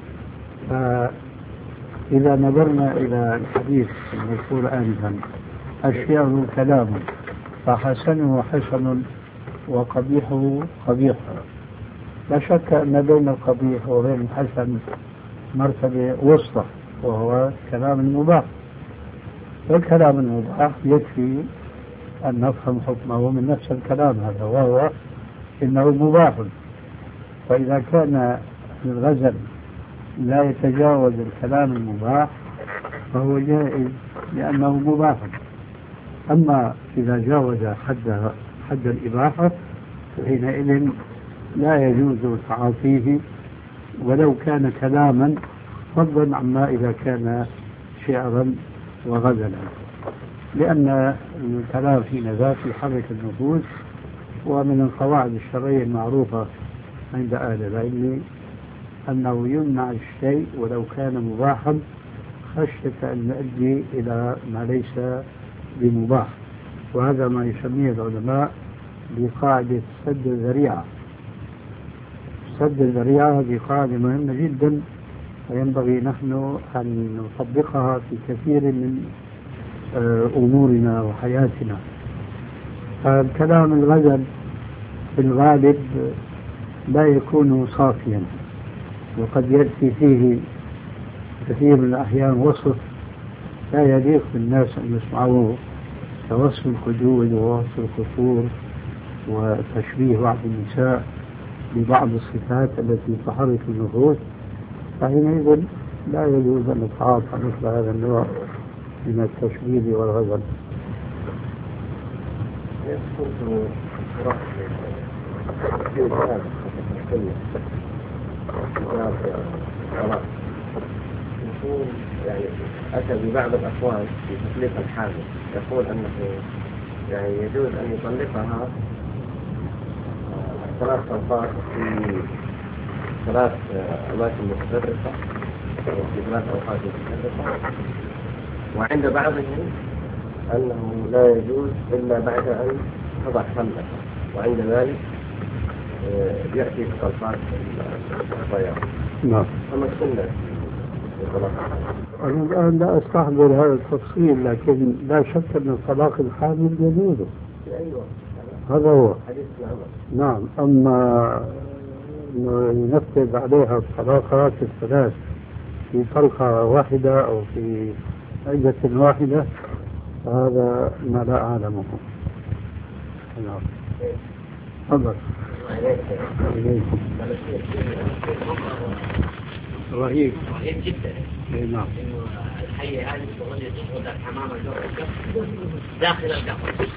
B: فإذا نظرنا إلى الحديث المذكور آنفا الشعر كلام فحسنه حسن وقبيحه قبيح، لا شك أن بين القبيح وبين الحسن مرتبة وسطى وهو كلام المباح. والكلام المباح يكفي أن نفهم حكمه من نفس الكلام هذا وهو إنه مباح. فإذا كان الغزل لا يتجاوز الكلام المباح فهو جائز لأنه مباح. أما إذا جاوز حد حد الإباحة فحينئذ لا يجوز تعاطيه ولو كان كلاما، فضلا عما إذا كان شعرا وغزلا، لأن الكلام في ذات يحرك النفوس. ومن القواعد الشرعية المعروفة عند أهل العلم أنه يمنع الشيء ولو كان مباحا خشية أن يؤدي إلى ما ليس بمباح، وهذا ما يسميه العلماء بقاعدة سد الذريعة. سد الذريعة هذه قاعدة مهمة جدا، وينبغي نحن أن نطبقها في كثير من أمورنا وحياتنا. فالكلام الغزل في الغالب لا يكون صافيا، وقد يأتي فيه كثير من الأحيان وصف لا يليق بالناس أن يسمعوه، كوصف الخدود ووصف القصور وتشبيه بعض النساء ببعض الصفات التي تحرك النفوس، فحينئذ لا يجوز أن نتعاطى مثل هذا النوع من التشبيه والغزل.
H: يعني أتى ببعض الأقوال في تطليق الحامل، يقول أنه يعني يجوز أن يطلقها ثلاث طلقات في ثلاث أماكن متفرقة وفي ثلاث أوقات متفرقة، وعند بعضهم أنه لا يجوز إلا بعد أن تضع حملها، وعند ذلك يأتي بطلقات الطيار.
B: نعم.
H: أما السنة
B: أنا الآن لا أستحضر هذا التفصيل، لكن لا شك أن الطلاق الحامل يجوز.
H: أيوة.
B: هذا هو.
H: حديث
B: نعم. أما ينفذ عليها الطلاقات الثلاث في طلقة واحدة أو في عدة واحدة، هذا ما لا أعلمه. نعم. تفضل. رهيب
I: رهيب جدا.
B: نعم.
I: الحية هذه تغني تغني الحمامة داخل القفص.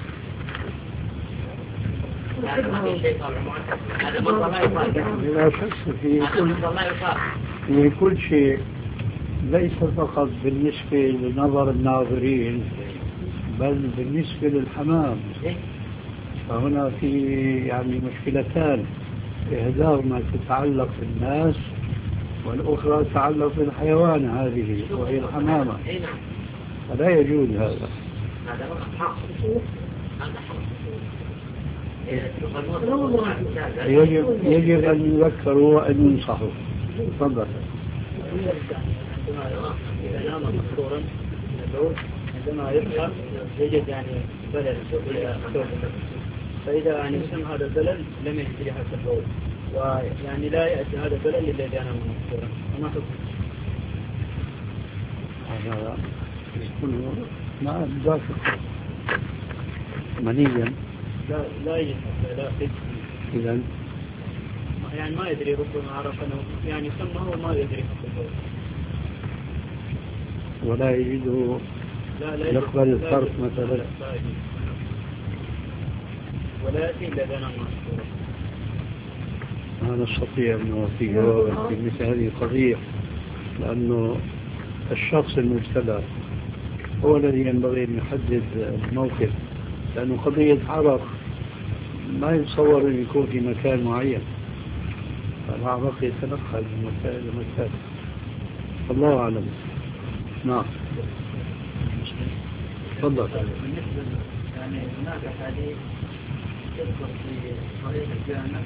I: هذا ما في شيء طبعا معتقد. هذا مرة لا يفعل.
B: لا شك في كل في كل شيء، ليس فقط بالنسبة لنظر الناظرين بل بالنسبة للحمام. فهنا في يعني مشكلتان، إحداهما تتعلق بالناس والأخرى تتعلق بالحيوان هذه وهي الحمامة، فلا يجوز هذا. يجب يجب أن يذكروا وأن ينصحوا. تفضل.
D: عندما يطلع يجد يعني بلل، فإذا يعني سمع هذا البلل لم يجد ريحة البول، ويعني لا يأتي هذا البلل إلا إذا نام مذكورا. وما حكم؟
B: هذا يكون ما دافق منيا.
D: لا لا يجد لا يجد.
B: إذا
D: يعني ما يدري، ربما عرف أنه يعني سمه وما يدري حتى البول،
B: ولا يجده
D: لا لا
B: يقبل الصرف مثلا،
D: ولا يأتي إلا إذا نام مذكورا.
B: ما نستطيع أن نوفيه في مثل هذه القضية، لأنه الشخص المبتلى هو الذي ينبغي أن يحدد الموقف، لأنه قضية عرق ما يتصور أن يكون في مكان معين، فالعرق يتنقل من مكان إلى مكان. الله أعلم. نعم. تفضل.
D: بالنسبة يعني هناك حديث تذكر في طريق الجامع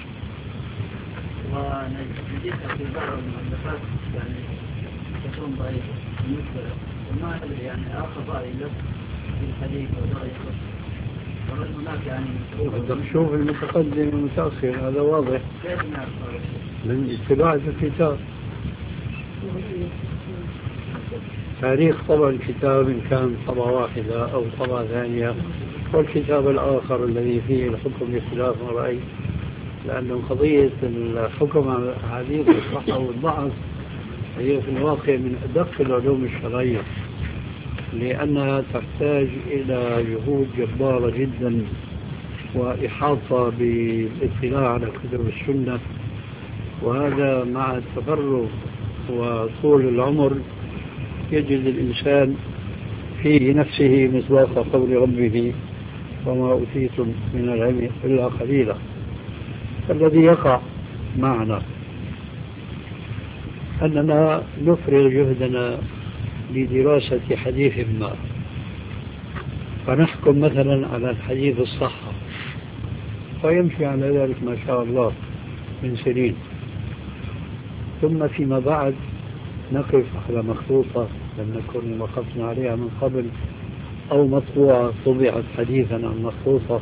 D: ونجدها في بعض المؤلفات يعني تكون ضعيفة بالنسبة، وما أدري يعني آخر رأي له في الحديث وضعيفة، وهل هناك يعني
B: شوف المتقدم والمتأخر، هذا واضح من اتباع الكتاب. تاريخ طبع الكتاب إن كان طبعة واحدة أو طبعة ثانية، والكتاب الآخر الذي فيه الحكم باختلاف الرأي، لأنه قضية الحكم على الأحاديث الصحة والضعف هي في الواقع من أدق العلوم الشرعية، لأنها تحتاج إلى جهود جبارة جدا وإحاطة بالاطلاع على كتب السنة، وهذا مع التفرغ وطول العمر يجد الإنسان في نفسه مصداق قول ربه وما أوتيتم من العلم إلا قليلا. الذي يقع معنا أننا نفرغ جهدنا لدراسة حديث ما، فنحكم مثلا على الحديث الصحة، ويمشي على ذلك ما شاء الله من سنين،
E: ثم فيما بعد نقف على مخطوطة لم نكن وقفنا عليها من قبل أو مطبوعة طبعت حديثا عن مخطوطة،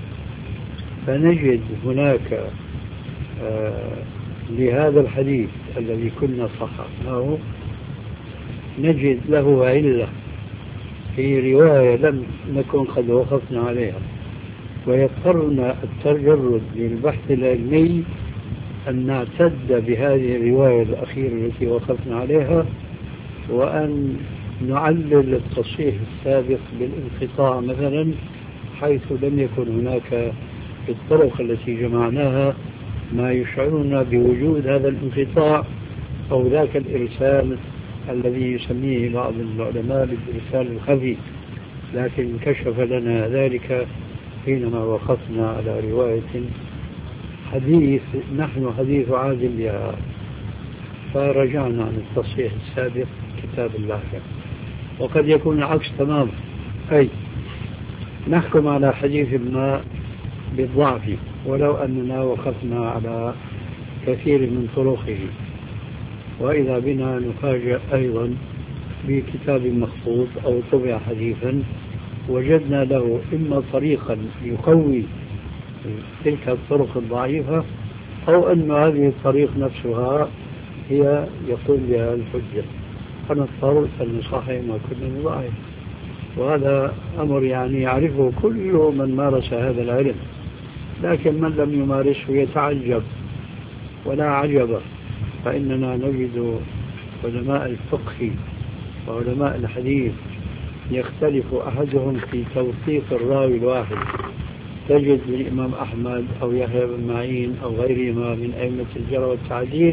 E: فنجد هناك آه لهذا الحديث الذي كنا صححناه نجد له علة في رواية لم نكن قد وقفنا عليها، ويضطرنا التجرد للبحث العلمي أن نعتد بهذه الرواية الأخيرة التي وقفنا عليها، وأن نعلل التصحيح السابق بالانقطاع مثلا، حيث لم يكن هناك في الطرق التي جمعناها ما يشعرنا بوجود هذا الانقطاع أو ذاك الإرسال الذي يسميه بعض العلماء بالإرسال الخفي، لكن كشف لنا ذلك حينما وقفنا على رواية حديث نحن حديث عاد بها، فرجعنا عن التصحيح السابق كتاب الله. وقد يكون العكس تماما، أي نحكم على حديث ما بالضعف ولو أننا وقفنا على كثير من طرقه، وإذا بنا نفاجأ أيضا بكتاب مخطوط أو طبع حديثا وجدنا له إما طريقا يقوي تلك الطرق الضعيفة أو أن هذه الطريق نفسها هي يقول بها الحجة، فنضطر أن نصحح ما كنا نضعف. وهذا أمر يعني يعرفه كل من مارس هذا العلم، لكن من لم يمارسه يتعجب ولا عجب، فإننا نجد علماء الفقه وعلماء الحديث يختلف أحدهم في توثيق الراوي الواحد. تجد الإمام أحمد أو يحيى بن معين أو غيرهما من أئمة الجرح والتعديل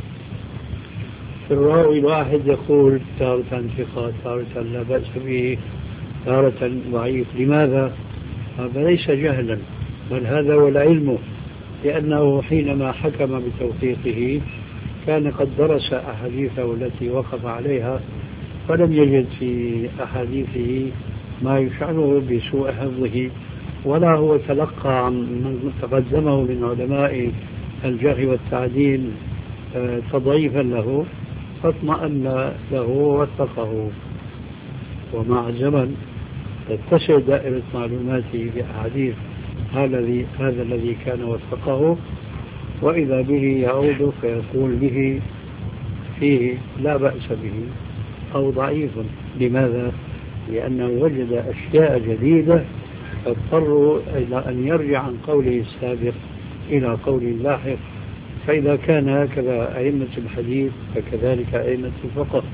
E: في الراوي الواحد يقول تارة ثقة، تارة لا بأس به، تارة ضعيف. لماذا؟ هذا ليس جهلا، بل هذا هو العلم، لأنه حينما حكم بتوثيقه كان قد درس أحاديثه التي وقف عليها، فلم يجد في أحاديثه ما يشعره بسوء حفظه، ولا هو تلقى عن من تقدمه من علماء الجرح والتعديل تضعيفا له فاطمأن له ووثقه. ومع الزمن تتسع دائرة معلوماته بأحاديث هذا الذي كان وثقه، وإذا به يعود فيقول به فيه لا بأس به أو ضعيف. لماذا؟ لأنه وجد أشياء جديدة فاضطروا إلى أن يرجع عن قوله السابق إلى قول اللاحق. فإذا كان هكذا أئمة الحديث فكذلك أئمة الفقه،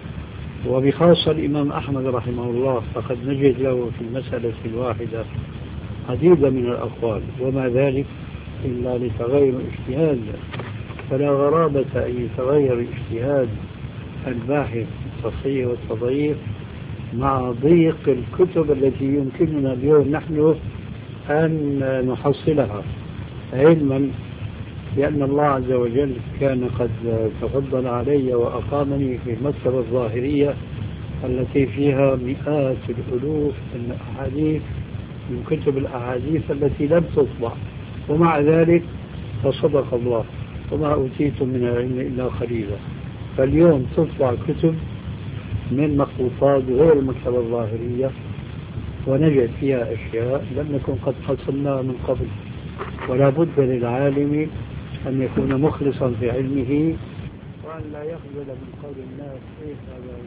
E: وبخاصة الإمام أحمد رحمه الله فقد نجد له في المسألة الواحدة عديدة من الأقوال، وما ذلك إلا لتغير الاجتهاد، فلا غرابة أن يتغير اجتهاد الباحث التصحيح والتضعيف مع ضيق الكتب التي يمكننا اليوم نحن أن نحصلها، علما بأن الله عز وجل كان قد تفضل علي وأقامني في المكتبة الظاهرية التي فيها مئات الألوف من الأحاديث من كتب الأحاديث التي لم تطبع، ومع ذلك فصدق الله وما أوتيتم من العلم إلا قليلا. فاليوم تطبع كتب من مخطوطات غير المكتبة الظاهرية ونجد فيها أشياء لم نكن قد حصلناها من قبل. ولا بد للعالم أن يكون مخلصا في علمه وأن لا يخجل من قول الناس إيه هذا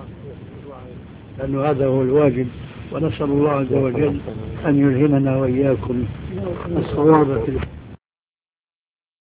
E: لأنه هذا هو الواجب. ونسأل الله عز وجل أن يلهمنا وإياكم الصواب في